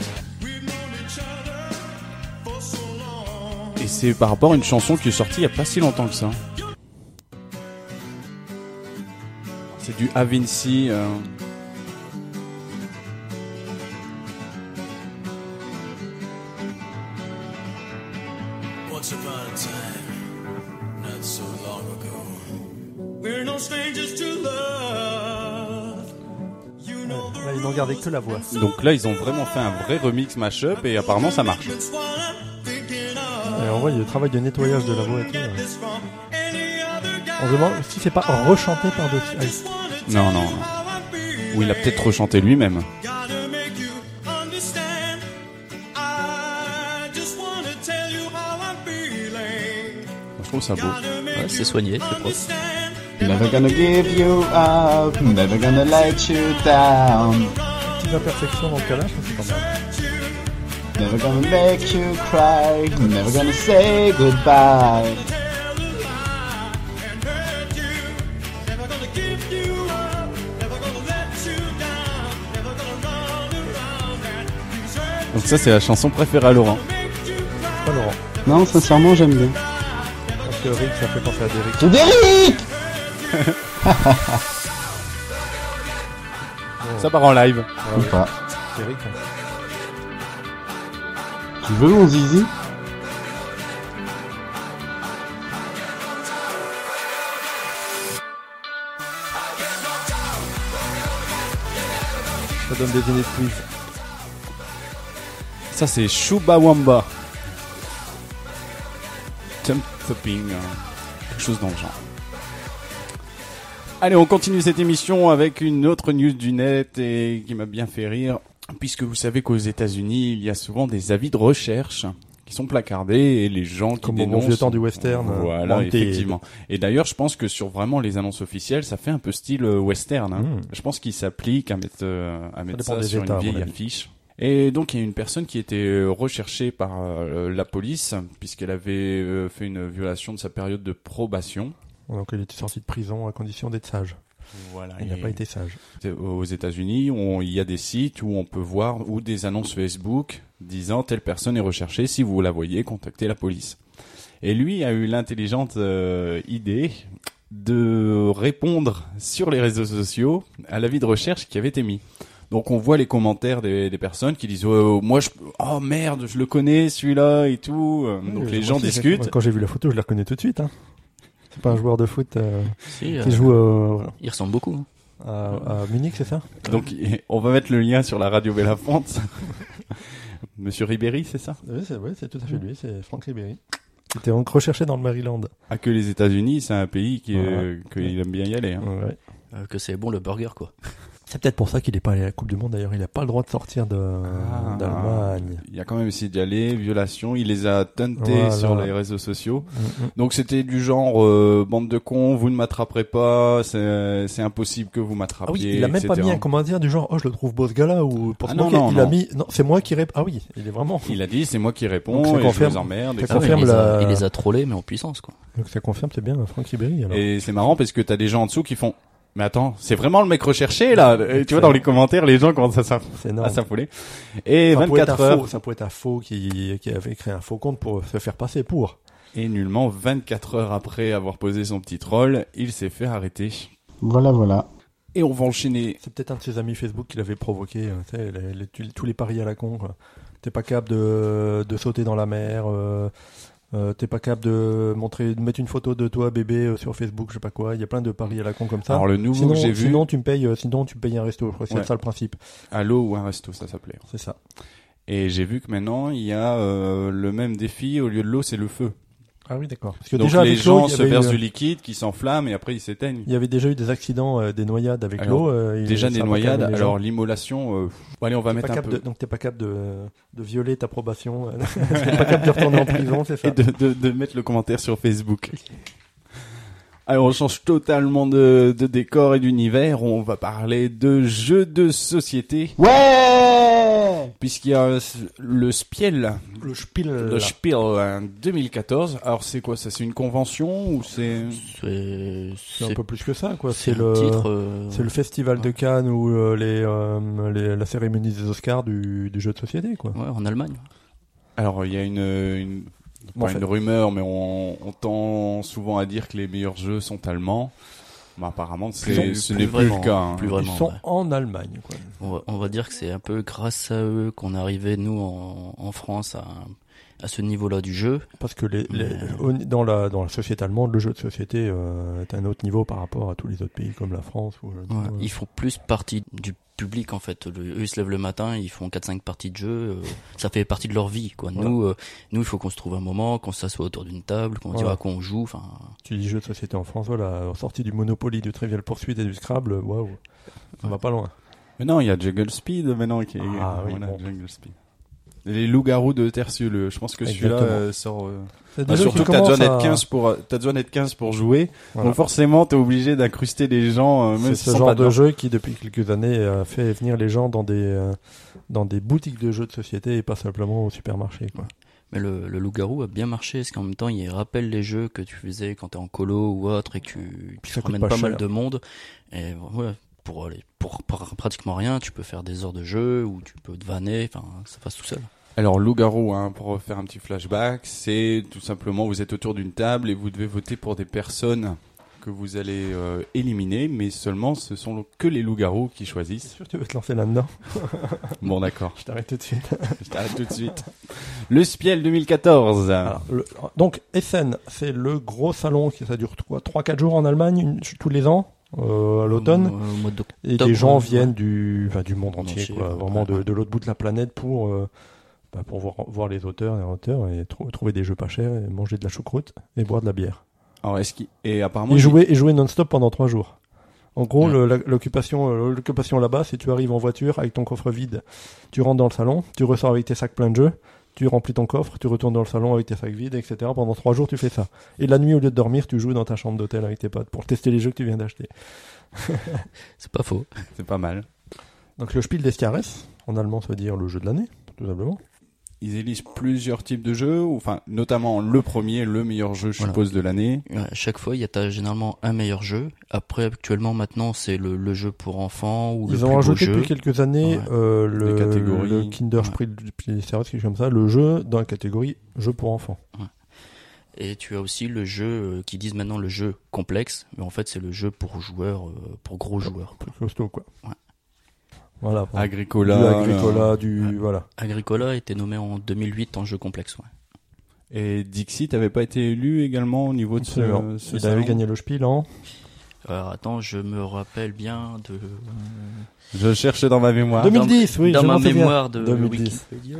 Et c'est par rapport à une chanson qui est sortie il n'y a pas si longtemps que ça. C'est du Avinci. Once upon a time, not so long ago, we're no strangers to love. Là, ils n'ont gardé que la voix. Donc là, ils ont vraiment fait un vrai remix mashup et apparemment ça marche. Et on voit le travail de nettoyage de la voix et tout. On se demande si c'est pas rechanté par-dessus. Non. Ou il a peut-être rechanté lui-même. Je trouve ça beau. Ouais, c'est soigné, c'est propre. Never gonna give you up, never gonna let you down. Petite imperfection dans le calage, c'est pas mal. Never gonna make you cry, never gonna say goodbye. Donc ça, c'est la chanson préférée à Laurent. C'est pas Laurent. Non, sincèrement, j'aime bien. Parce que Rick, ça fait penser à Derrick. C'est Derrick! Ça part en live. Ah, Ou oui. pas. Derrick. Tu veux mon zizi? Ça donne des dîners de quiz. Ça, c'est Chubawamba. Jump Topping. Quelque chose dans le genre. Allez, on continue cette émission avec une autre news du net et qui m'a bien fait rire. Puisque vous savez qu'aux États-Unis, il y a souvent des avis de recherche qui sont placardés et les gens qui Comme dénoncent... au vieux temps du western. Voilà, Wanted. effectivement. Et d'ailleurs, je pense que sur vraiment les annonces officielles, ça fait un peu style western. Hein. Je pense qu'il s'applique à mettre dépend ça des sur États, à une mon vieille avis. affiche. Et donc, il y a une personne qui était recherchée par la police puisqu'elle avait fait une violation de sa période de probation. Donc il était sorti de prison à condition d'être sage. Voilà. Il n'a pas été sage. Aux États-Unis, il y a des sites où on peut voir ou des annonces Facebook disant telle personne est recherchée. Si vous la voyez, contactez la police. Et lui a eu l'intelligente idée de répondre sur les réseaux sociaux à l'avis de recherche qui avait été mis. Donc on voit les commentaires des personnes qui disent oh merde, je le connais celui-là et tout. Donc les gens discutent. Quand j'ai vu la photo, je la reconnais tout de suite. Hein. C'est pas un joueur de foot Si, qui joue il ressemble beaucoup. Hein. à Munich, c'est ça? Donc on va mettre le lien sur la radio Belafonte. Monsieur Ribéry, c'est ça? Oui, c'est tout à fait lui, c'est Franck Ribéry. Qui était donc recherché dans le Maryland. Ah, que les États-Unis, c'est un pays qu'il aime bien y aller. Hein. Ouais. Que c'est bon le burger, quoi. C'est peut-être pour ça qu'il n'est pas allé à la Coupe du Monde d'ailleurs. Il n'a pas le droit de sortir d'Allemagne. Il a quand même essayé d'y aller, violation. Il les a tauntés Voilà. sur les réseaux sociaux. Donc c'était du genre bande de cons, vous ne m'attraperez pas, c'est impossible que vous m'attrapiez. Ah oui, il a même pas mis un commentaire du genre je le trouve beau ce gars-là ou pour non. a mis non, c'est moi qui réponds. Ah oui, il est vraiment. Il a dit c'est moi qui réponds Donc, ça et confirme- je vous emmerde. ça etc. confirme il les a trollés, mais en puissance, quoi. Donc ça confirme, c'est bien Franck Ribéry alors. Et c'est marrant parce que t'as des gens en dessous qui font mais attends, c'est vraiment le mec recherché là. Et tu vois dans les commentaires, les gens commencent à C'est énorme. s'affoler. Et Ça pourrait être 24 un heures. faux, ça pourrait être un faux qui avait créé un faux compte pour se faire passer pour. Et nullement 24 heures après avoir posé son petit troll, il s'est fait arrêter. Voilà. Et on va enchaîner. C'est peut-être un de ses amis Facebook qui l'avait provoqué, tu sais, tous les paris à la con, quoi. T'es pas capable de sauter dans la mer, t'es pas capable de mettre une photo de toi bébé sur Facebook, je sais pas quoi. Il y a plein de paris à la con comme ça. Alors le nouveau que j'ai vu, sinon tu me payes un resto. Je crois que c'est Ouais. ça le principe. à l'eau ou un resto, ça s'appelait. C'est ça. Et j'ai vu que maintenant il y a le même défi, au lieu de l'eau c'est le feu. Ah oui, d'accord. Parce que Donc déjà les avec l'eau, gens il y se avait versent eu- du liquide qui s'enflamme et après ils s'éteignent. il y avait déjà eu des accidents, des noyades avec Alors, l'eau. Déjà ça des a pas noyades, calmé les gens. alors l'immolation, bon, allez on va T'es mettre pas un capable peu. donc t'es pas capable de violer ta probation. T'es pas capable de retourner en prison, c'est ça. Et de mettre le commentaire sur Facebook. Alors on change totalement de décor et d'univers, on va parler de jeux de société, Ouais! puisqu'il y a le Spiel, Le Spiel. le Spiel 2014. Alors c'est quoi ça? C'est une convention ou c'est... C'est un peu plus que ça, quoi. c'est C'est un le titre. c'est le festival de Cannes ou la cérémonie des Oscars du jeu de société, quoi. Ouais, en Allemagne. Alors il y a une Bon, pas en fait, une rumeur, mais on tend souvent à dire que les meilleurs jeux sont allemands. Bah, apparemment, ce n'est plus vraiment, le cas. Hein. plus ils vraiment, sont ouais. en Allemagne, quoi. On va dire que c'est un peu grâce à eux qu'on est arrivé, nous, en France, à ce niveau-là du jeu. Parce que dans la société allemande, le jeu de société est à un autre niveau par rapport à tous les autres pays comme la France. Ouais, ils font plus partie du public en fait. Eux ils se lèvent le matin, ils font 4-5 parties de jeu, ça fait partie de leur vie quoi. Voilà. Nous il faut qu'on se trouve un moment, qu'on s'assoie autour d'une table, qu'on dira qu'on joue. Enfin. Tu dis jeux de société en France, voilà, sortie du Monopoly, du Trivial Pursuit et du Scrabble, waouh, on va pas loin. Mais non, il y a Jungle Speed maintenant qui est. Jungle Speed. Les loups-garous de Tertieux, je pense que celui-là sort. Surtout que t'as besoin d'être 15 pour jouer. Voilà. Donc forcément, t'es obligé d'incruster les gens. Même c'est ce genre de jeu qui, depuis quelques années, fait venir les gens dans des boutiques de jeux de société et pas simplement au supermarché, quoi. Mais le loup-garou a bien marché, parce qu'en même temps, il rappelle les jeux que tu faisais quand t'es en colo ou autre et que tu ramènes pas mal de monde. Et ouais, pour pratiquement rien, tu peux faire des heures de jeu ou tu peux te vanner, enfin, ça passe tout seul. Alors, loup-garou, pour faire un petit flashback, c'est tout simplement, vous êtes autour d'une table et vous devez voter pour des personnes que vous allez éliminer, mais seulement ce sont que les loups-garous qui choisissent. C'est sûr que tu veux te lancer là-dedans. Bon, d'accord. Je t'arrête tout de suite. Le Spiel 2014. Alors, donc, Essen, c'est le gros salon qui ça dure 3-4 jours en Allemagne, tous les ans. À l'automne, et les gens viennent du monde entier, quoi, vraiment de l'autre bout de la planète pour voir les auteurs et trouver des jeux pas chers et manger de la choucroute et boire de la bière. Alors apparemment jouer non-stop pendant 3 jours. En gros, l'occupation là-bas, c'est tu arrives en voiture avec ton coffre vide, tu rentres dans le salon, tu ressors avec tes sacs pleins de jeux, tu remplis ton coffre, tu retournes dans le salon avec tes sacs vides, etc. Pendant 3 jours, tu fais ça. Et la nuit, au lieu de dormir, tu joues dans ta chambre d'hôtel avec tes potes pour tester les jeux que tu viens d'acheter. C'est pas faux. C'est pas mal. Donc le Spiel des Jahres, en allemand, ça veut dire le jeu de l'année, tout simplement. Ils élisent plusieurs types de jeux, notamment le premier, le meilleur jeu, je suppose, de l'année. À chaque fois, il y a généralement un meilleur jeu. Après, actuellement, maintenant, c'est le jeu pour enfants ou le plus beau jeu. Ils ont rajouté depuis quelques années le Kinder Spiel des Jahres, quelque chose comme ça, le jeu dans la catégorie jeu pour enfants. Ouais. Et tu as aussi le jeu qui disent maintenant le jeu complexe, mais en fait, c'est le jeu pour joueurs, pour gros joueurs. Plus costaud, quoi. Ouais. Voilà. Agricola. Voilà. Agricola a été nommé en 2008 en jeu complexe, ouais. Et Dixit n'avait pas été élu également au niveau de ce Il avait gagné le Spiel, hein. Alors attends, je me rappelle bien de... Je cherchais dans ma mémoire. 2010, oui. Dans ma mémoire de 2010. Wikipédia.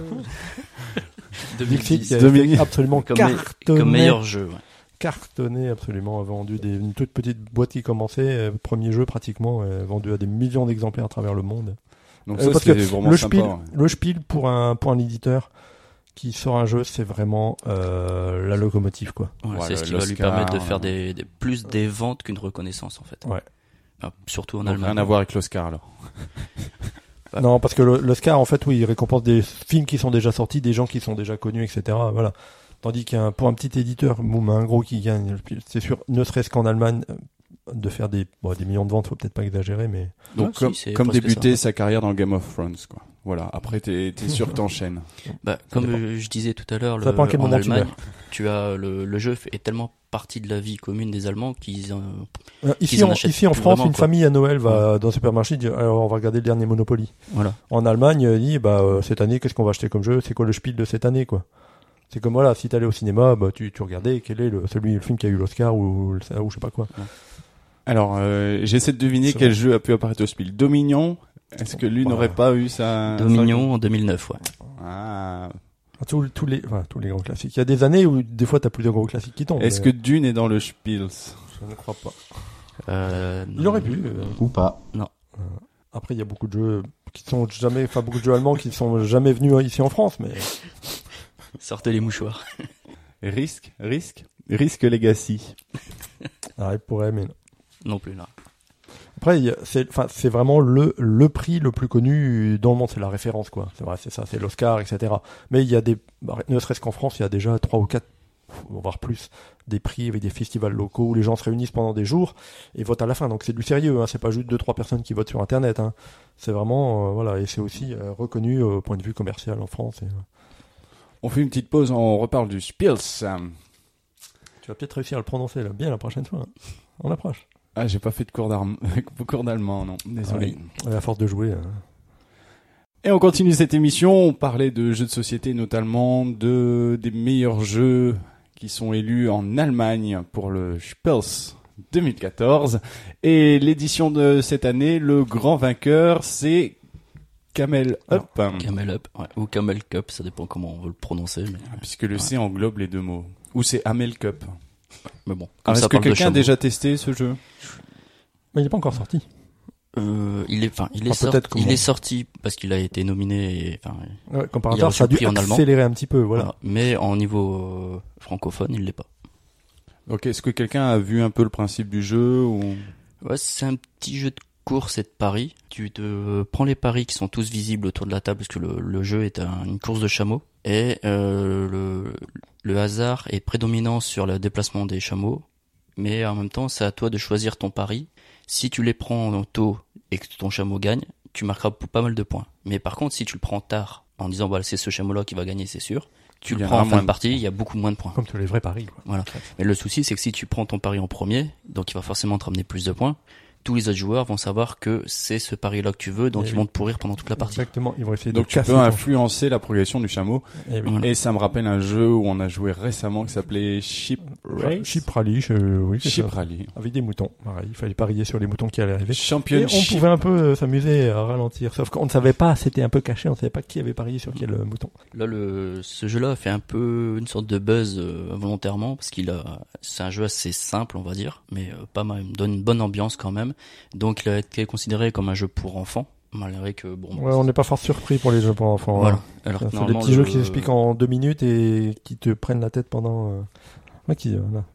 Dixit qui a absolument cartonné. Comme meilleur jeu, ouais. Cartonné absolument, a vendu une toute petite boîte qui commençait, premier jeu pratiquement, vendu à des millions d'exemplaires à travers le monde. Donc ça, c'est vraiment sympa. Le Spiel pour un éditeur qui sort un jeu, c'est vraiment la locomotive, quoi. Ouais, c'est ce qui va lui permettre de faire plus des ventes qu'une reconnaissance, en fait. Ouais. Enfin, surtout en Allemagne. Rien à voir avec l'Oscar, alors. Non, parce que l'Oscar, en fait, oui, il récompense des films qui sont déjà sortis, des gens qui sont déjà connus, etc. Voilà. Tandis pour un petit éditeur, un gros qui gagne, c'est sûr, ne serait-ce qu'en Allemagne, de faire des millions de ventes, faut peut-être pas exagérer, mais... Donc, comme débuter sa carrière dans Game of Thrones, quoi. Voilà. Après, t'es sûr que t'enchaînes. Comme je disais tout à l'heure, en Allemagne, tu as le jeu est tellement partie de la vie commune des Allemands qu'ils ici en France, une famille à Noël va dans un supermarché, dit, alors on va regarder le dernier Monopoly. Voilà. En Allemagne, il dit, cette année, qu'est-ce qu'on va acheter comme jeu? C'est quoi le Spiel de cette année, quoi? C'est comme voilà, si t'allais au cinéma, tu regardais quel est le film qui a eu l'Oscar ou je sais pas quoi. Ouais. Alors, j'essaie de deviner quel jeu a pu apparaître au Spiel. Dominion. Est-ce que lui n'aurait pas eu sa... Dominion en 2009, ouais. Ah. Tous les grands classiques. Il y a des années où des fois t'as plus de gros classiques qui tombent. Est-ce que Dune est dans le Spiel? Je ne crois pas. Il aurait pu. Ou pas. Non. Après, il y a beaucoup de jeux beaucoup de jeux allemands qui sont jamais venus ici en France, mais... Sortez les mouchoirs. Risk Legacy. Il pourrait, mais non plus là. Après, c'est vraiment le prix le plus connu dans le monde, c'est la référence, quoi. C'est vrai, c'est ça, c'est l'Oscar, etc. Mais il y a ne serait-ce qu'en France, il y a déjà 3 ou 4, voire plus, des prix avec des festivals locaux où les gens se réunissent pendant des jours et votent à la fin. Donc c'est du sérieux, hein. C'est pas juste 2-3 personnes qui votent sur Internet, hein. C'est vraiment, voilà, et c'est aussi reconnu au point de vue commercial en France. On fait une petite pause, on reparle du Spiel. Tu vas peut-être réussir à le prononcer bien la prochaine fois. On approche. Ah, j'ai pas fait de cours d'allemand, non. Désolé. À force de jouer. Et on continue cette émission. On parlait de jeux de société, notamment des meilleurs jeux qui sont élus en Allemagne pour le Spiel 2014. Et l'édition de cette année, le grand vainqueur, c'est Camel Up. Camel Up, ouais. Ou Camel Cup, ça dépend comment on veut le prononcer. Mais... Puisque le C englobe les deux mots. Ou c'est Amel Cup. Mais bon. Alors, est-ce que quelqu'un a déjà testé ce jeu? Mais il n'est pas encore sorti. Il est sorti parce qu'il a été nominé. Comme par hasard, ça a dû accélérer un petit peu, voilà. Mais en niveau francophone, il l'est pas. Ok, est-ce que quelqu'un a vu un peu le principe du jeu ou... Ouais, c'est un petit jeu de course et de paris. Tu te prends les paris qui sont tous visibles autour de la table parce que le jeu est une course de chameaux et le hasard est prédominant sur le déplacement des chameaux, mais en même temps, c'est à toi de choisir ton pari. Si tu les prends tôt et que ton chameau gagne, tu marqueras pas mal de points. Mais par contre, si tu le prends tard en disant bah c'est ce chameau-là qui va gagner, c'est sûr. Tu le prends en fin de partie, il y a beaucoup moins de points. Comme tous les vrais paris, quoi. Voilà. Mais le souci, c'est que si tu prends ton pari en premier, donc il va forcément te ramener plus de points, tous les autres joueurs vont savoir que c'est ce pari-là que tu veux, donc ils vont te pourrir pendant toute la partie. Exactement, ils vont essayer donc de casser. Donc tu peux influencer la progression du chameau. Voilà. Et ça me rappelle un jeu où on a joué récemment qui s'appelait Ship Race. Ship Rally, oui. Ship Rally. Avec des moutons. Pareil, il fallait parier sur les moutons qui allaient arriver. Championship. Et on pouvait un peu s'amuser à ralentir. Sauf qu'on ne savait pas, c'était un peu caché, on ne savait pas qui avait parié sur quel mouton. Là, ce jeu-là a fait un peu une sorte de buzz volontairement parce c'est un jeu assez simple, on va dire, mais pas mal, il donne une bonne ambiance quand même. Donc il a été considéré comme un jeu pour enfants, malgré que bon. Ouais, on n'est pas fort surpris pour les jeux pour enfants. Voilà. Hein. Alors c'est des petits jeux qui s'expliquent en 2 minutes et qui te prennent la tête pendant. Qui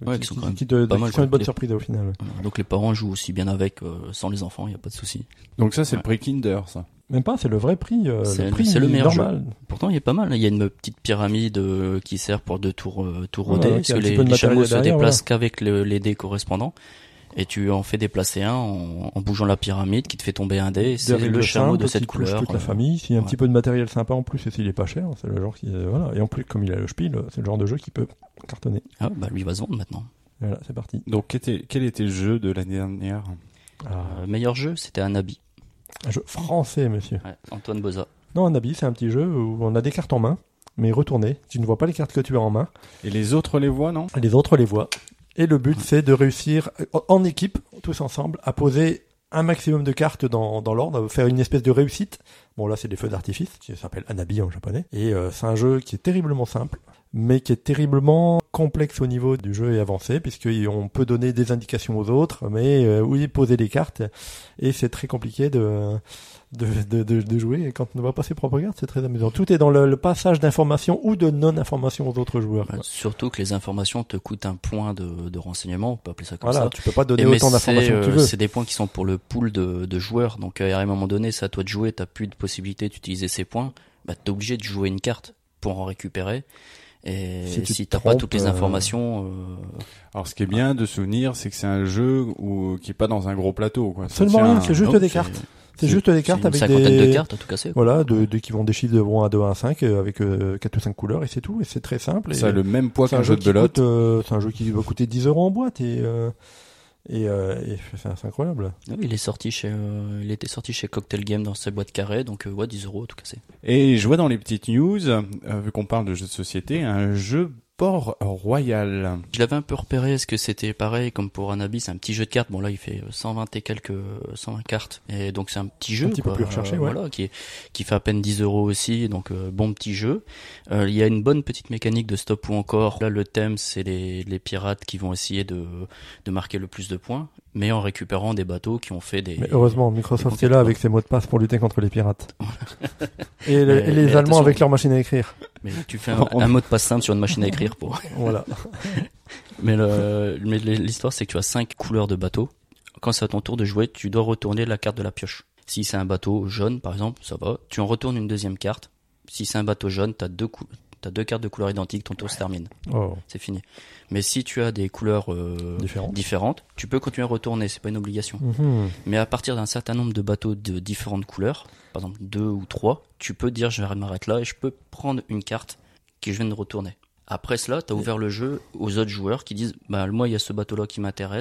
sont une bonne surprise au final. Donc les parents jouent aussi bien avec, sans les enfants, il y a pas de souci. Donc ça c'est le prix Kinder, ça. Même pas, c'est le vrai prix. C'est le meilleur normal. jeu. Pourtant, il est pas mal. Il y a une petite pyramide qui sert pour 2 tours rôder, parce que les chameaux se déplacent qu'avec les dés correspondants. Et tu en fais déplacer un en bougeant la pyramide qui te fait tomber un dé. Et c'est le chameau de cette couleur. Toute la famille. S'il y a un petit peu de matériel sympa en plus et s'il est pas cher, c'est le genre qui voilà. Et en plus, comme il a le spiel, c'est le genre de jeu qui peut cartonner. Ah bah lui va se vendre maintenant. Voilà, c'est parti. Donc quel était le jeu de l'année dernière? Meilleur jeu, c'était Anabi. Un jeu français, monsieur. Ouais, Antoine Boza. Non, Anabi, c'est un petit jeu où on a des cartes en main, mais retournées. Tu ne vois pas les cartes que tu as en main. Et les autres les voient, non? Les autres les voient. Et le but, c'est de réussir, en équipe, tous ensemble, à poser un maximum de cartes dans l'ordre, faire une espèce de réussite. Bon, là, c'est des feux d'artifice, qui s'appelle Anabi en japonais. Et c'est un jeu qui est terriblement simple, mais qui est terriblement complexe au niveau du jeu et avancé, puisqu'on peut donner des indications aux autres, mais oui, poser des cartes. Et c'est très compliqué de jouer, et quand on ne voit pas ses propres cartes, c'est très amusant. Tout est dans le passage d'informations ou de non-informations aux autres joueurs. Surtout que les informations te coûtent un point de renseignement, on peut appeler ça comme ça. Voilà, tu peux pas donner autant d'informations que tu veux. C'est des points qui sont pour le pool de joueurs, donc à un moment donné, c'est à toi de jouer, t'as plus de possibilité d'utiliser ces points, bah t'es obligé de jouer une carte pour en récupérer. Et si t'as pas toutes les informations... Alors ce qui est bien de souvenir, c'est que c'est un jeu qui est pas dans un gros plateau, quoi. Seulement rien, c'est juste des cartes. C'est juste des cartes avec une cinquantaine de cartes à tout casser. Voilà, qui vont des chiffres de 1 à 2 à 5 avec 4 ou 5 couleurs et c'est tout. Et c'est très simple. Ça a le même poids qu'un jeu de belote. C'est un jeu qui va coûter 10 € en boîte et c'est incroyable. Oui, il était sorti chez Cocktail Game dans sa boîte carrée, donc 10 € à tout casser. Et je vois dans les petites news, vu qu'on parle de jeux de société, un jeu Port-Royal. Je l'avais un peu repéré, est-ce que c'était pareil comme pour Anabi, c'est un petit jeu de cartes. Bon là il fait 120 cartes, et donc c'est un petit jeu, un petit peu plus recherché, voilà, qui fait à peine 10 € aussi, donc bon petit jeu. Il y a une bonne petite mécanique de stop ou encore. Là le thème c'est les pirates qui vont essayer de marquer le plus de points, mais en récupérant des bateaux qui ont fait des... Mais heureusement, Microsoft est là avec ses mots de passe pour lutter contre les pirates. et les Allemands avec leur machine à écrire. Mais tu fais un mot de passe simple sur une machine à écrire pour... Voilà. Mais l'histoire, c'est que tu as 5 couleurs de bateaux. Quand c'est à ton tour de jouer, tu dois retourner la carte de la pioche. Si c'est un bateau jaune, par exemple, ça va. Tu en retournes une deuxième carte. Si c'est un bateau jaune, t'as 2 cartes de couleurs identiques, ton tour se termine. Oh. C'est fini. Mais si tu as des couleurs différentes, tu peux continuer à retourner, c'est pas une obligation. Mm-hmm. Mais à partir d'un certain nombre de bateaux de différentes couleurs, par exemple 2 ou 3, tu peux dire je m'arrête là et je peux prendre une carte que je viens de retourner. Après cela, tu as ouvert le jeu aux autres joueurs qui disent bah moi il y a ce bateau là qui m'intéresse,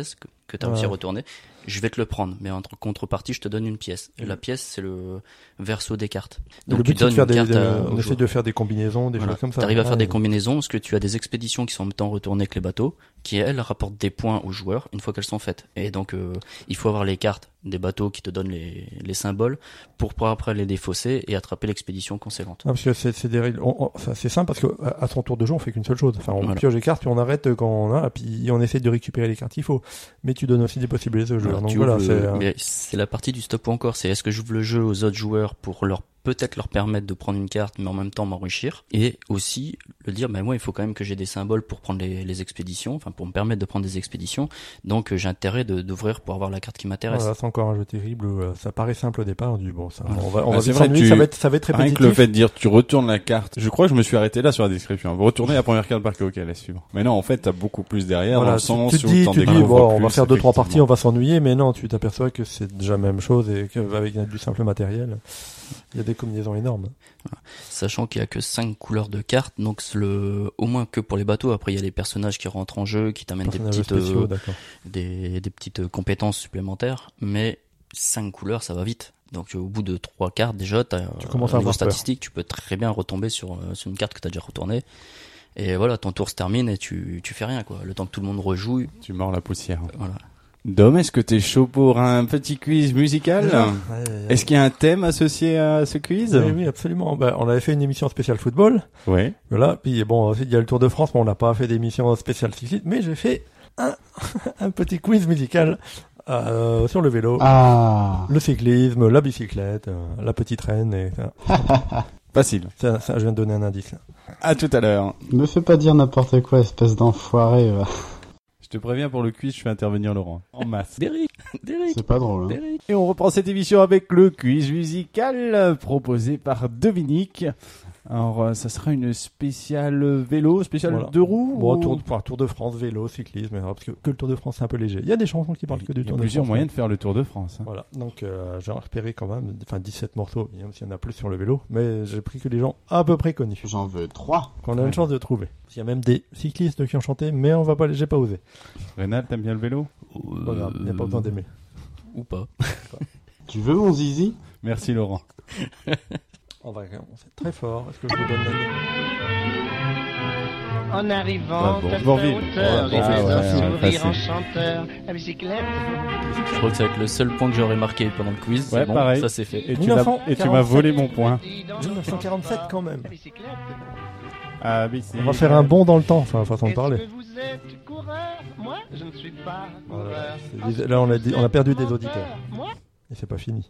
que tu as réussi à retourner, je vais te le prendre, mais en contrepartie, je te donne une pièce. Et la pièce, c'est le verso des cartes. Donc, le but, tu donnes une carte on essaie de faire des combinaisons, des choses comme ça. T'arrives à faire des combinaisons, parce que tu as des expéditions qui sont en même temps retournées avec les bateaux, qui, elles, rapportent des points aux joueurs une fois qu'elles sont faites. Et donc, il faut avoir les cartes des bateaux qui te donnent les symboles pour pouvoir après les défausser et attraper l'expédition conséquente. Parce que c'est des règles, c'est simple parce que à son tour de jeu, on fait qu'une seule chose. Enfin, on pioche les cartes, puis on arrête quand on a, puis on essaie de récupérer les cartes qu'il faut. Mais tu donnes aussi des possibilités aux joueurs. Donc voilà, c'est la partie du stop ou encore. C'est est-ce que j'ouvre le jeu aux autres joueurs pour peut-être leur permettre de prendre une carte, mais en même temps m'enrichir, et aussi le dire, moi il faut quand même que j'ai des symboles pour prendre les expéditions, enfin pour me permettre de prendre des expéditions, donc j'ai intérêt d'ouvrir pour avoir la carte qui m'intéresse. Voilà, c'est encore un jeu terrible, ça paraît simple au départ, on dit bon, ça, on va c'est vite s'ennuyer, ça va être répétitif. Rien que le fait de dire tu retournes la carte, je crois que je me suis arrêté là sur la description, vous retournez la première carte par ok, laisse suivre. Mais non, en fait t'as beaucoup plus derrière, voilà, dans le sens où tu dis bon, on va faire 2-3 parties, on va s'ennuyer, mais non, tu t'aperçois que c'est déjà la même chose et qu'avec du simple matériel, il y a des combinaisons énormes. Voilà. Sachant qu'il y a que 5 couleurs de cartes, donc au moins que pour les bateaux. Après, il y a les personnages qui rentrent en jeu, qui t'amènent des petites compétences supplémentaires. Mais 5 couleurs, ça va vite. Donc, au bout de 3 cartes, déjà, tu commences à avoir statistique, tu peux très bien retomber sur une carte que tu as déjà retournée. Et voilà, ton tour se termine et tu fais rien, quoi. Le temps que tout le monde rejoue. Tu mords la poussière. Voilà. Dom, est-ce que t'es chaud pour un petit quiz musical ? Est-ce qu'il y a un thème associé à ce quiz ? Oui, absolument. On avait fait une émission spéciale football. Oui. Voilà. Puis bon, il y a le Tour de France, mais on n'a pas fait d'émission spéciale cyclisme. Mais j'ai fait un petit quiz musical sur le vélo, le cyclisme, la bicyclette, la petite reine. Et facile. Ça, je viens de donner un indice. À tout à l'heure. Me fais pas dire n'importe quoi, espèce d'enfoiré. Je te préviens, pour le quiz, je fais intervenir Laurent. En masse. Derrick. C'est pas drôle. Hein. Et on reprend cette émission avec le quiz musical proposé par Dominique. Alors, ça sera une spéciale vélo, spéciale 2 roues Tour de France, vélo, cyclisme, parce que le Tour de France, c'est un peu léger. Il y a des chansons qui parlent que du Tour de France. Il y a plusieurs moyens de faire le Tour de France. Hein. Voilà, donc j'ai repéré quand même 17 morceaux, même s'il y en a plus sur le vélo, mais j'ai pris que les gens à peu près connus. J'en veux 3. Qu'on a une chance de trouver. Il y a même des cyclistes qui ont chanté, mais j'ai pas osé. Rénal, t'aimes bien le vélo ? Voilà, il n'y a pas besoin d'aimer. Ou pas. Tu veux mon zizi ? Merci Laurent. On va commencer très fort. Est-ce que je vous donne la En arrivant à ta hauteur, j'ai fait un sourire enchanteur. La bicyclette. Je crois que ça va être le seul point que j'aurais marqué pendant le quiz. Ouais, bon, pareil. Ça c'est fait. Et tu m'as volé mon point. 1947 quand même. Ah, on va faire un bond dans le temps, enfin façon de parler. Est-ce que vous êtes coureur ? Moi, je ne suis pas coureur. Voilà. Là, on a perdu des auditeurs. Moi ? Et c'est pas fini.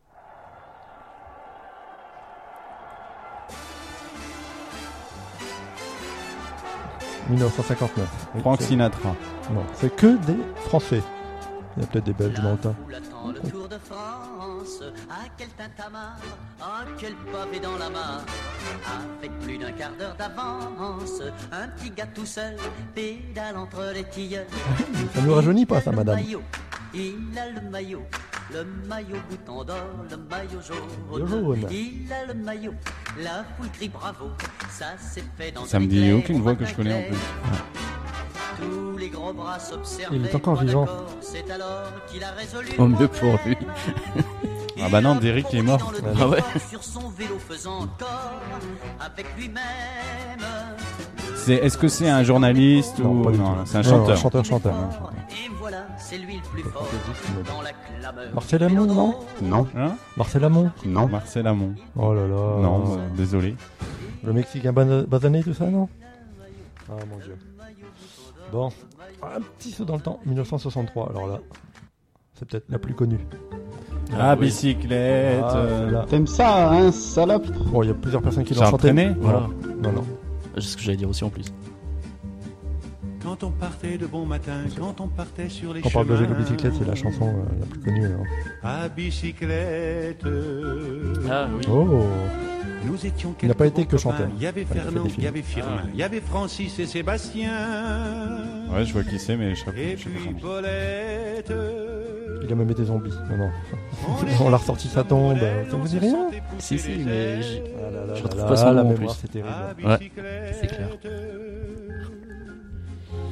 « 1959. Frank Sinatra. Non, c'est que des Français. Il y a peut-être des Belges dans le tas. Le Tour de France, à quel tintamarre, à quel pavé dans la mare. Avec plus d'un quart d'heure d'avance, un petit gars tout seul pédale entre les tilleuls. Ça ne nous rajeunit pas ça, madame. Il a le maillot bouton d'or, le maillot jaune. Il a le maillot, la foule crie bravo. Ça s'est fait dans ça me dit aucune voix que je connais en plus. Tous les gros bras s'observaient. Il est encore vivant. C'est alors qu'il a résolu. Au mieux pour lui. Ah bah non, Derrick est mort. Ah ouais. Sur son vélo faisant encore avec lui-même. Est-ce que c'est un journaliste ou non, c'est un chanteur. Chanteur. Et voilà, c'est lui le plus fort dans la clameur. Marcel Amont, non ? Non. Hein ? Marcel Amont ? Non. Marcel Amont. Oh là là. Non, désolé. Le Mexicain basané, tout ça, non ? Ah mon dieu. Bon, un petit saut dans le temps, 1963, alors là, c'est peut-être la plus connue. Ah, oui. Bicyclette. T'aimes ça, hein, salope ? Bon, il y a plusieurs personnes qui l'ont chanté. Voilà. Non. C'est ce que j'allais dire aussi en plus. Quand on partait de bon matin, quand on partait sur les chemins. Quand on parle de vélo bicyclette, c'est la chanson la plus connue. Alors. À bicyclette. Ah oui. Oh. Nous étions il n'a pas été que chanteur. Il y avait Fernand, il y avait Firmin, il y avait Francis et Sébastien. Ouais, je vois qui c'est, mais je sais pas. Et puis Paulette. Il a même été zombie. Non. On l'a ressorti, ça tombe. Ça vous dit rien ? Si, mais je retrouve pas ça son la nom en mémoire, plus. c'est terrible. Ouais, c'est clair.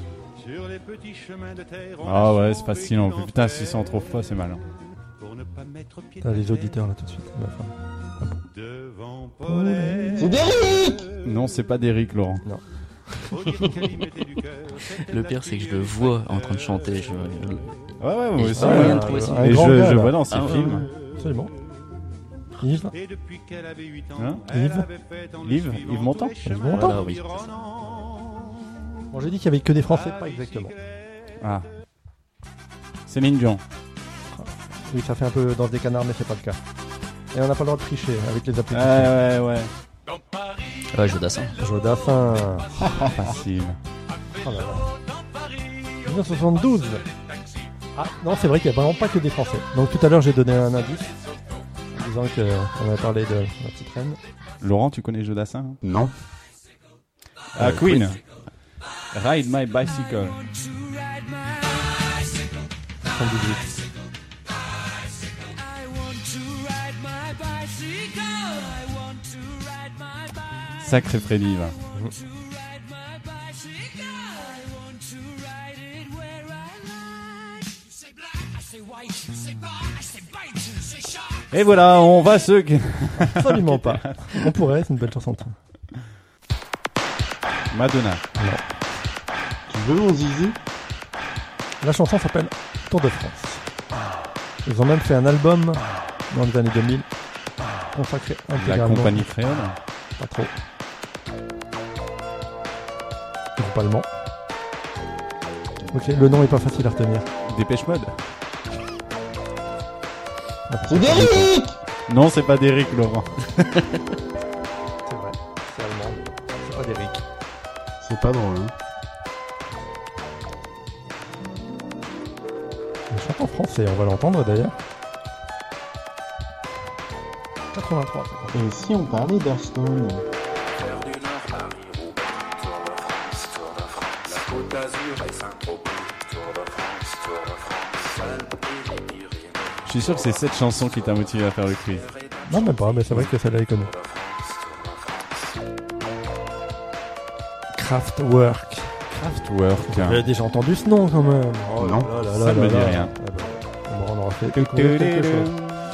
Sur les petits chemins de terre. Ah ouais, c'est facile. Putain, si c'est en trop fois, c'est mal. Pour ne pas mettre pied. T'as les auditeurs là tout de suite. Devant Paulette. C'est Derrick. Non, c'est pas d'Eric, Laurent. Non. Le pire, c'est que je le vois en train de chanter. Ouais, moi aussi. rien trouvé ça. Et je vois dans ces films. Absolument. Yves. Et depuis qu'elle avait 8 ans, Hein Yves Montand. Voilà, oui. Bon, j'ai dit qu'il y avait que des Français, pas exactement. Ah. Céline Dion. Oui, ça fait un peu dans des canards, mais c'est pas le cas. Et on n'a pas le droit de tricher avec les applications. Ouais. Ouais, Jodassin. Jodassin. Facile. Oh là là. 1972. Ah non, c'est vrai qu'il n'y a vraiment pas que des Français. Donc tout à l'heure, j'ai donné un indice en disant qu'on avait parlé de la petite reine. Laurent, tu connais Jodassin? Non. Queen. Ride my bicycle. 78. Sacré Freddy, va. Et voilà, on va se... Absolument pas. On pourrait, c'est une belle chanson. Madonna. Non. Tu veux mon zizi? La chanson s'appelle Tour de France. Ils ont même fait un album dans les années 2000 consacré La intégralement. compagnie créole. Pas trop. Groupe allemand. Ok, le nom est pas facile à retenir. Dépêche Mode. C'est Derrick. Non, c'est pas d'Eric, Laurent. C'est vrai. C'est allemand. C'est pas d'Eric. C'est pas drôle, hein. Il chante en français, on va l'entendre d'ailleurs. 83. Et si on parlait d'Hearthstone? Je suis sûr que c'est cette chanson qui t'a motivé à faire le quiz. Non, même pas, mais c'est vrai que celle-là est connue. Kraftwerk. Kraftwerk. J'ai déjà entendu ce nom quand même. Oh Non, là là ça là me dit là. rien. Ah bah, on aura fait découvrir quelque chose.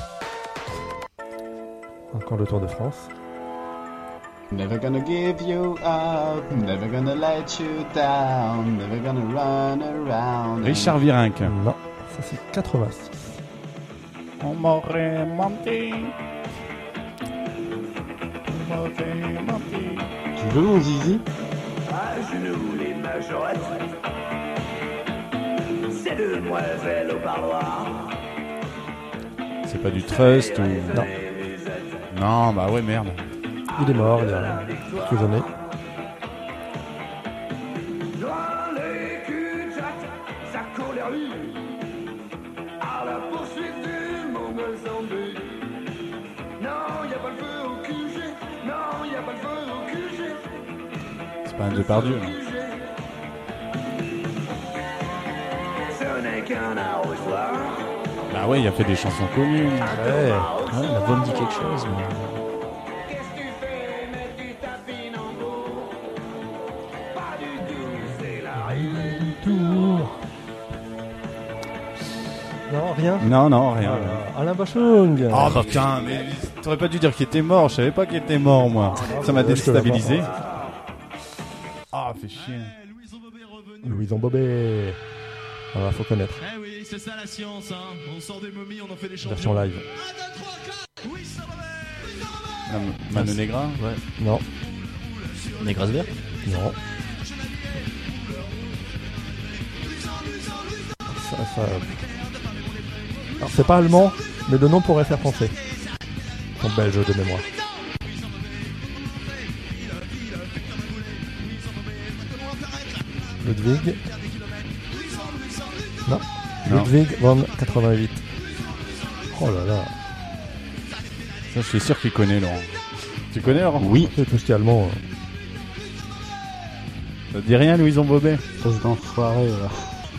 Encore le Tour de France. Never gonna give you up, never gonna let you down, never gonna run around. Richard Virenque. Non, ça c'est 86. On m'aurait menti. Tu veux mon zizi? À genoux les majorettes, ces demoiselles au parloir. C'est pas du Trust ou... Non. Non, bah ouais, merde. Il est mort il y a quelques années. Dans les cul-de-sac, ça court les rues, à la poursuite du mongol zombie. Non, y a pas le feu au QG, non, y a pas le feu au QG. C'est pas un Depardieu. Ce n'est qu'un arrosoir. Bah ouais, il a fait des chansons connues. Ouais. La voix me dit quelque chose, mais... Qu'est-ce que tu fais, mais tu tapines en gros? Pas du tout, c'est la rue. Tour. Non, rien. Non, rien. Alain Bachung. Oh putain, mais t'aurais pas dû dire qu'il était mort. Je savais pas qu'il était mort, moi. Ça m'a déstabilisé. Ah, fait chier. Louison Bobet. Voilà, faut connaître. Eh oui, c'est ça la science, hein. On sort des momies, on en fait des champions. Version live. 1, 2, 3, 4. Oui, ça va. Mano Negra. Ouais. Non. Negras vert. Non. Ça... Alors c'est pas allemand, mais le nom pourrait faire penser. En belge de mémoire. Ludwig. Non. Ludwig von 88. Oh là là. Ça, je suis sûr qu'il connaît, Laurent. Tu connais, Laurent? Oui. C'est tout ce qui est allemand. Ça te dit rien, Louison Bobet? Ça c'est enfoiré, là.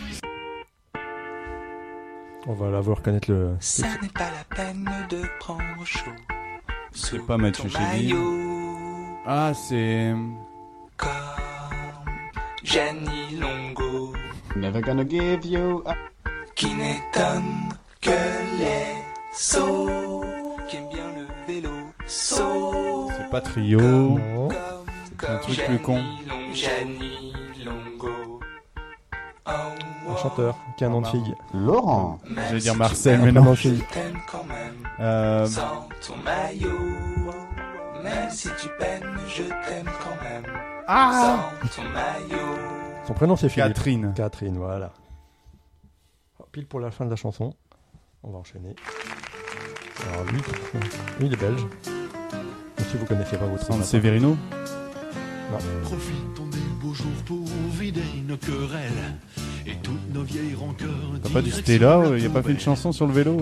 On va la voir reconnaître le... Ça n'est pas la peine de prendre chaud. C'est pas Mathieu Chédid. Ah, c'est... Comme Gianni Longo. Never gonna give you up. Qui n'étonne que les sots qui aiment bien le vélo. Sots. C'est pas Trio. C'est un truc plus con. Gianni Longo. Un chanteur qui a un nom de fille. Laurent. Je vais dire Marcel, mais non. Je t'aime quand même. Sans ton maillot. Même si tu peines, je t'aime quand même. Sans ton maillot. Son prénom c'est Philippe. Catherine. Catherine, voilà. Pile pour la fin de la chanson. On va enchaîner. Alors lui il est belge. Donc, si vous connaissez pas votre San Severino. Non. Profitons des beaux jours pour vider nos querelles et toutes nos vieilles rancœurs. T'as pas du Stella, il a pas fait une chanson sur le vélo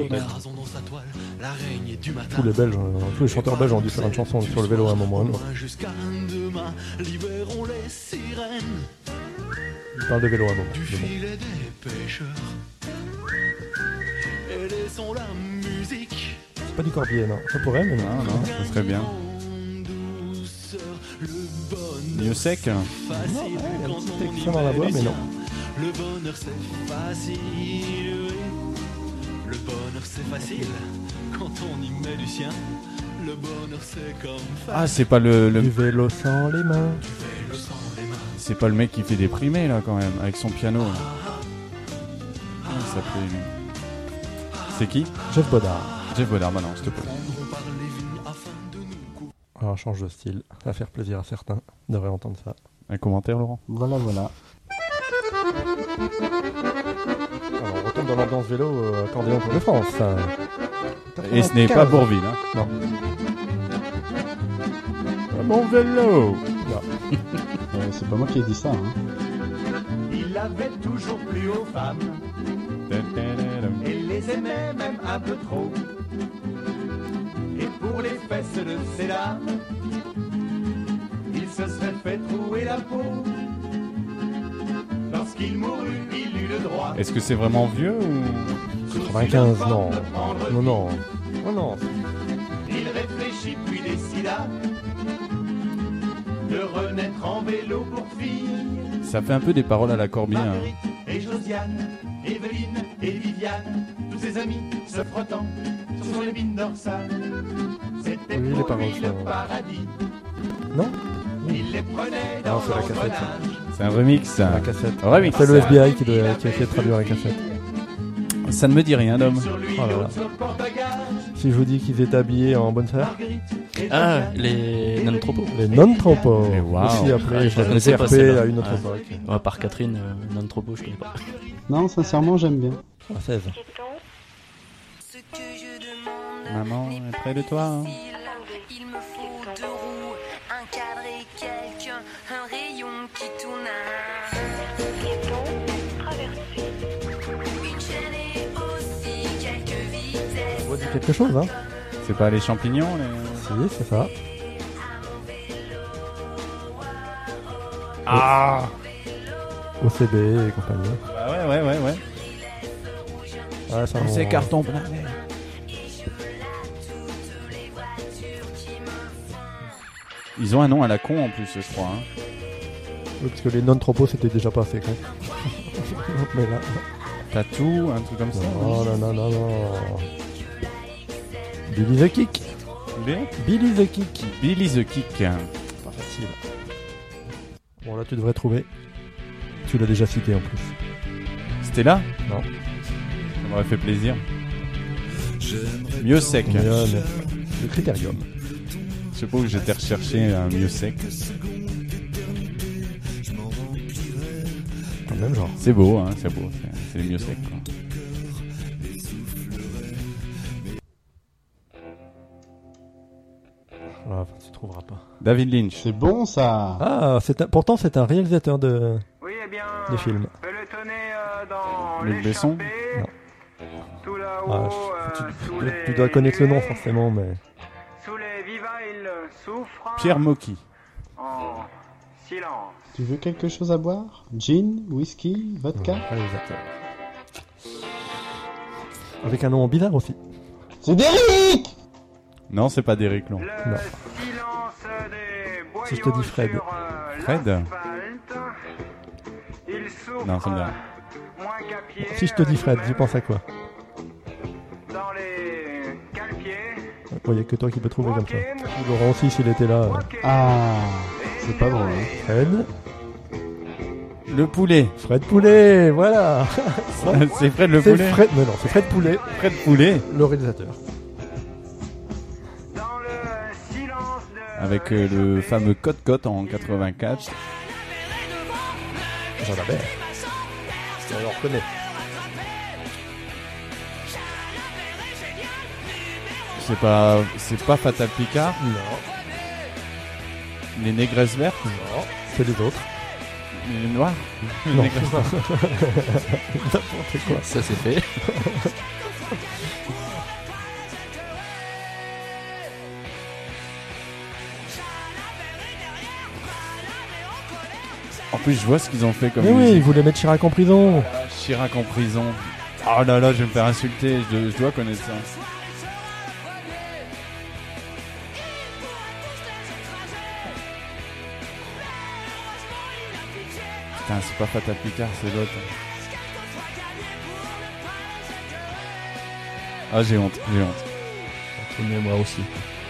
Tous les Belges, tous les chanteurs belges ont dû faire une chanson sur le vélo à un moment ou à un autre. Jusqu'à demain, libérons les sirènes. Il parle de vélo à un moment. Du filet des pêcheurs. Et laissons la musique. C'est pas du Corbier, non. Ça pourrait, mais non. Non, ça serait bien. Mieux sec. Non, il y a un petit extrait dans la voix, mais non. Le bonheur c'est facile, oui. Le bonheur c'est facile quand on y met du sien. Le bonheur c'est comme facile. Ah, c'est pas le... Du vélo sans les mains. C'est pas le mec qui fait déprimer là quand même, avec son piano. Là. Comment il s'appelait lui ? C'est qui ? Jeff Bodard. Jeff Bodard, bah non, s'il te plaît. Alors, change de style. Ça va faire plaisir à certains de réentendre ça. Un commentaire, Laurent ? Voilà. Alors, on retourne dans l'ambiance vélo accordéon Tour de France. Et ce n'est pas Bourville, hein ? Non. Mon vélo ! Non. C'est pas moi qui ai dit ça. Hein. Il avait toujours plu aux femmes et les aimait même un peu trop. Et pour les fesses de ses dames, il se serait fait trouer la peau. Lorsqu'il mourut, il eut le droit. Est-ce que c'est vraiment vieux ou 95, non. Non. Il réfléchit puis décida de renaître en vélo pour fille. Ça fait un peu des paroles à la Corbier. Marguerite et Josiane, Evelyne et Viviane, tous ses amis se frottant sur les mines dorsales. C'était Oui, les pour paroles lui le sont- paradis. Non. Il les prenait dans Non, c'est la cassette. l'engrenage. C'est un remix. La cassette. Remix. C'est le FBI qui a essayé de traduire la cassette. Ça ne me dit rien, homme. Oh là là. Si je vous dis qu'ils étaient habillés en bonne sœur. Ah, les non-tropos. Les non-tropos. Mais waouh. Aussi appelés Je la connaissais pas, RP celle-là. à une autre Ouais. époque. Ouais, par Catherine, non-tropos, je connais pas. Non, sincèrement, j'aime bien. À 16. Maman est près de toi. Hein. Il me faut 2 roues, un cadre et quelqu'un, un rayon qui tourne. Une chaîne et aussi quelques vitesses. On voit dire quelque chose, hein. C'est pas les champignons Si, c'est ça. Ah OCB et compagnie. Bah ouais. Ah, ça, C'est on- carton plein. Ils ont un nom à la con en plus, je crois. Hein. Oui, parce que les non-tropos c'était déjà pas fait, quoi. Mais là. Tatou, un truc comme ça. Non. Billy the Kick. Billy the Kick. Billy the Kick. Pas facile. Bon, là, tu devrais trouver. Tu l'as déjà cité en plus. C'était là ? Non. Ça m'aurait fait plaisir. Mieux sec. Le Critérium. Je suppose que j'étais recherché un mieux sec. Dans le même genre. C'est beau, hein, c'est beau. C'est les mieux secs, quoi. Ah, tu trouveras pas. David Lynch. C'est bon, ça. Ah, pourtant c'est un réalisateur de films. dans Luc Besson. Non. Ah, tu dois connaître le nom forcément, mais... Sous les vivailles souffrent Pierre Mocky. en silence. Tu veux quelque chose à boire? Gin, whisky, vodka? Réalisateur. Avec un nom bizarre aussi. C'est Derrick! Non, c'est pas Derrick, non. Non. Si je te dis Fred. Fred? Non, ça me dit rien. Si je te dis Fred, tu penses à quoi? Dans les cale-pieds. Il n'y a que toi qui peux trouver comme ça. Ou Laurent aussi, s'il était là. Ah, c'est pas drôle. Fred. Le poulet. Fred Poulet, voilà. C'est Fred le poulet. Fred... Mais non, c'est Fred Poulet. Fred Poulet. Le réalisateur. Dans le silence de... Avec le fameux Côte-Côte en 84. Jean Labert. On le reconnaît. C'est pas Fatal Picard. Non. Les négresses vertes. Non. C'est les autres. Les noirs. Non. Les négresses vertes. N'importe quoi. Ça c'est fait. En plus, je vois ce qu'ils ont fait comme Mais musique. oui, ils voulaient mettre Chirac en prison. Chirac en prison. Oh là là, je vais me faire insulter. Je dois connaître ça. Putain, c'est pas Fatal Picard, c'est l'autre. Ah, j'ai honte. Mais moi aussi.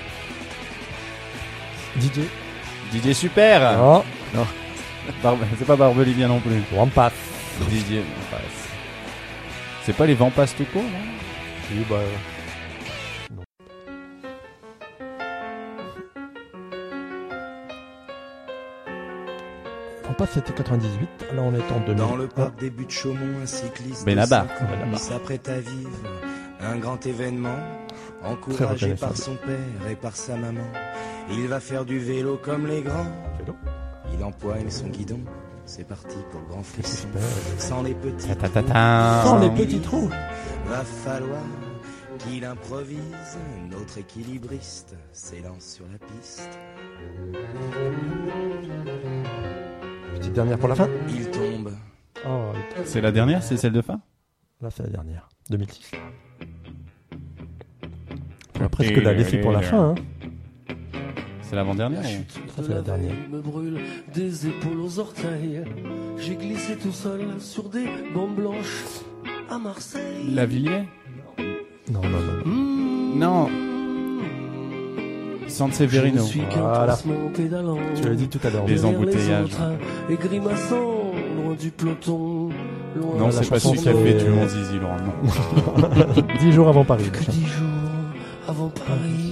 DJ Super. Non. Non. C'est pas Barbelivien non plus. Wampas. DJ Vampas. C'est pas les Vampas tout court, non? Oui, bah... Non. Wampas, c'était 98. Là, on est en 2000. Dans le parc des buts de Chaumont, un cycliste Benabar. s'apprête à vivre un grand événement, encouragé par son père et par sa maman. Il va faire du vélo comme les grands. Il empoigne son guidon. C'est parti pour le grand frisson. Sans les petits trous. Sans les petits trous. Va falloir qu'il improvise. Notre équilibriste s'élance sur la piste. Petite dernière pour la fin. Il tombe. Oh, c'est la dernière, c'est celle de fin? Là, c'est la dernière. 2006. On a presque la laisser pour la fin. Hein. C'est l'avant-dernière? Ça, c'est la dernière. Me brûle des épaules aux orteils. J'ai glissé tout seul sur des bandes blanches à Marseille. La Villiers? Non. Non. San Severino. Voilà. Tu l'as dit tout à l'heure. Les embouteillages. Et grimaçant loin du peloton. Non, c'est pas celui qui a fait du Mont Zizi, Laurent. Non. 10 jours avant Paris. Que 10 jours avant Paris.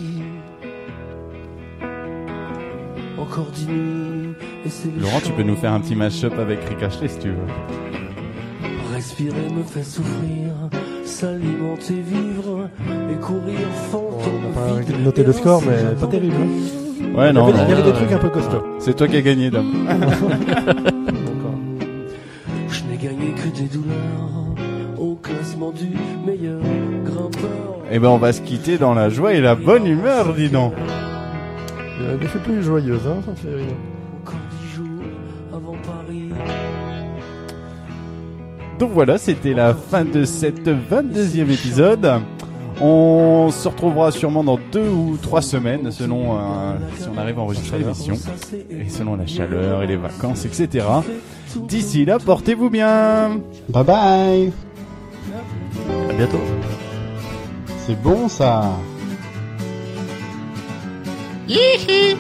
Encore 10 nuits et c'est Laurent, tu peux nous faire un petit mash-up avec Rick Astley si tu veux. Respirer me fait souffrir, s'alimenter, vivre et courir fantôme. On n'a pas noté le score, mais pas terrible. Ouais, non. Il y avait des trucs un peu costauds. C'est toi qui as gagné, Dom. Je n'ai gagné que des douleurs au classement du meilleur grimpeur. Eh ben, on va se quitter dans la joie et la bonne humeur, dis donc. Il y a des faits plus joyeuses, hein, ça fait rire. Encore 10 jours avant Paris. Donc voilà, c'était la fin de cette 22e épisode. On se retrouvera sûrement dans 2 ou 3 semaines, selon si on arrive à enregistrer l'émission, et selon la chaleur et les vacances, etc. D'ici là, portez-vous bien. Bye bye. À bientôt. C'est bon ça. Yee-hee.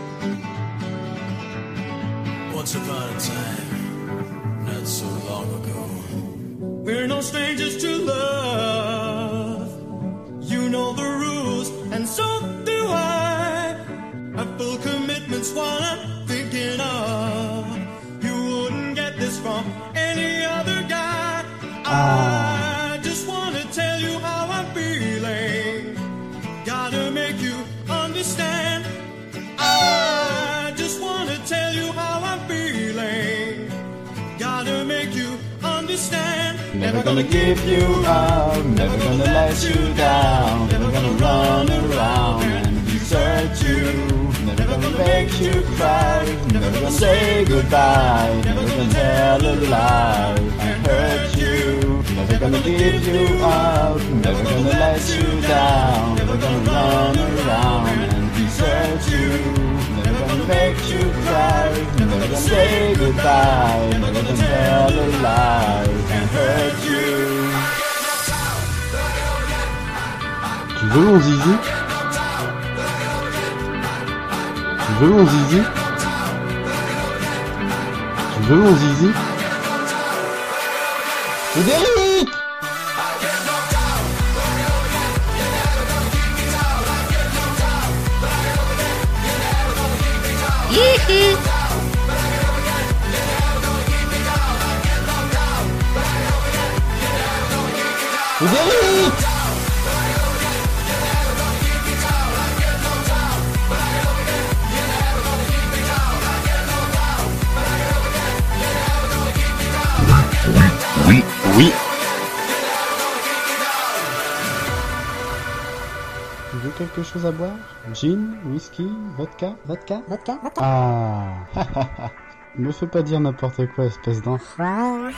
Once upon a time, not so long ago, we're no strangers to love. You know the rules, and so do I. A full commitment's what I'm thinking of. You wouldn't get this from any other guy. I just wanna tell you how I'm feeling. Gotta make you understand. I just wanna tell you how I'm feeling. Gotta make you understand. Never gonna give you up, never gonna let you down, never gonna run around and desert you, never gonna make you cry, never gonna say goodbye, never gonna tell a lie and hurt you, never gonna give you up, never gonna let you down, never gonna run around and desert you, never gonna make make you cry, never gonna say goodbye, never gonna tell a lie and hurt you. Tu veux mon zizi? Tu veux mon zizi? Tu veux mon zizi? Frédéric! Hihi. Frédéric! Oui, oui. Tu veux quelque chose à boire? Gin, whisky, vodka? Vodka? Vodka? Vodka? Ah. Me fais pas dire n'importe quoi, espèce d'enfant.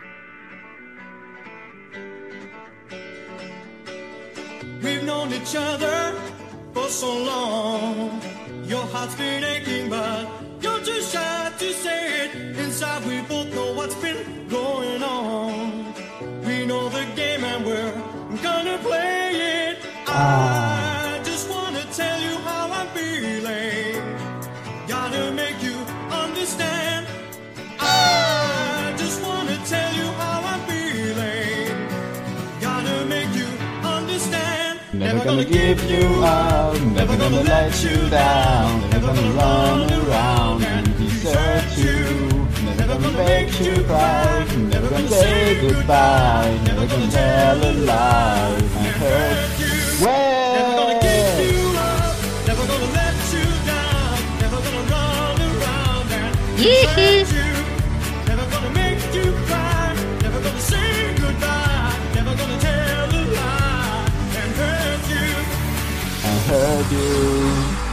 We've known each other for so long. Your heart's been aching, but you're too shy to say it. Inside we both know what's been going on. We know the game and we're gonna play it. I just wanna tell you how I'm feeling. Gotta make you understand. I just wanna tell you how I'm feeling. Gotta make you understand. Never gonna give you up, never gonna let you down, never gonna run around and desert you, never gonna make you cry, never gonna say goodbye, never gonna tell a lie and hurt you. Never gonna give you up, never gonna let you down, never gonna run around and desert you, never gonna make you cry, never gonna say goodbye, never gonna tell a lie and hurt you. I hurt you,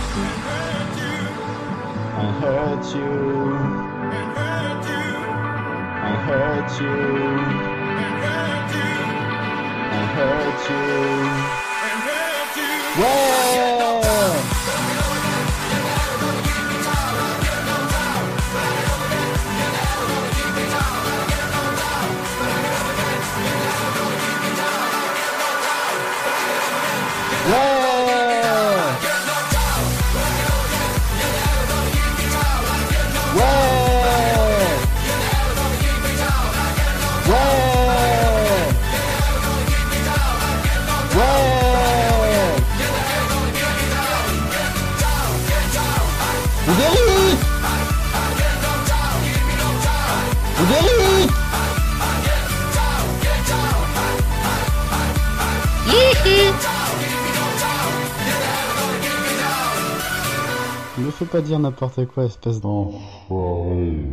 I hurt you, I hurt you, I hurt you. Whoa! Me fais pas dire n'importe quoi, espèce d'enfant.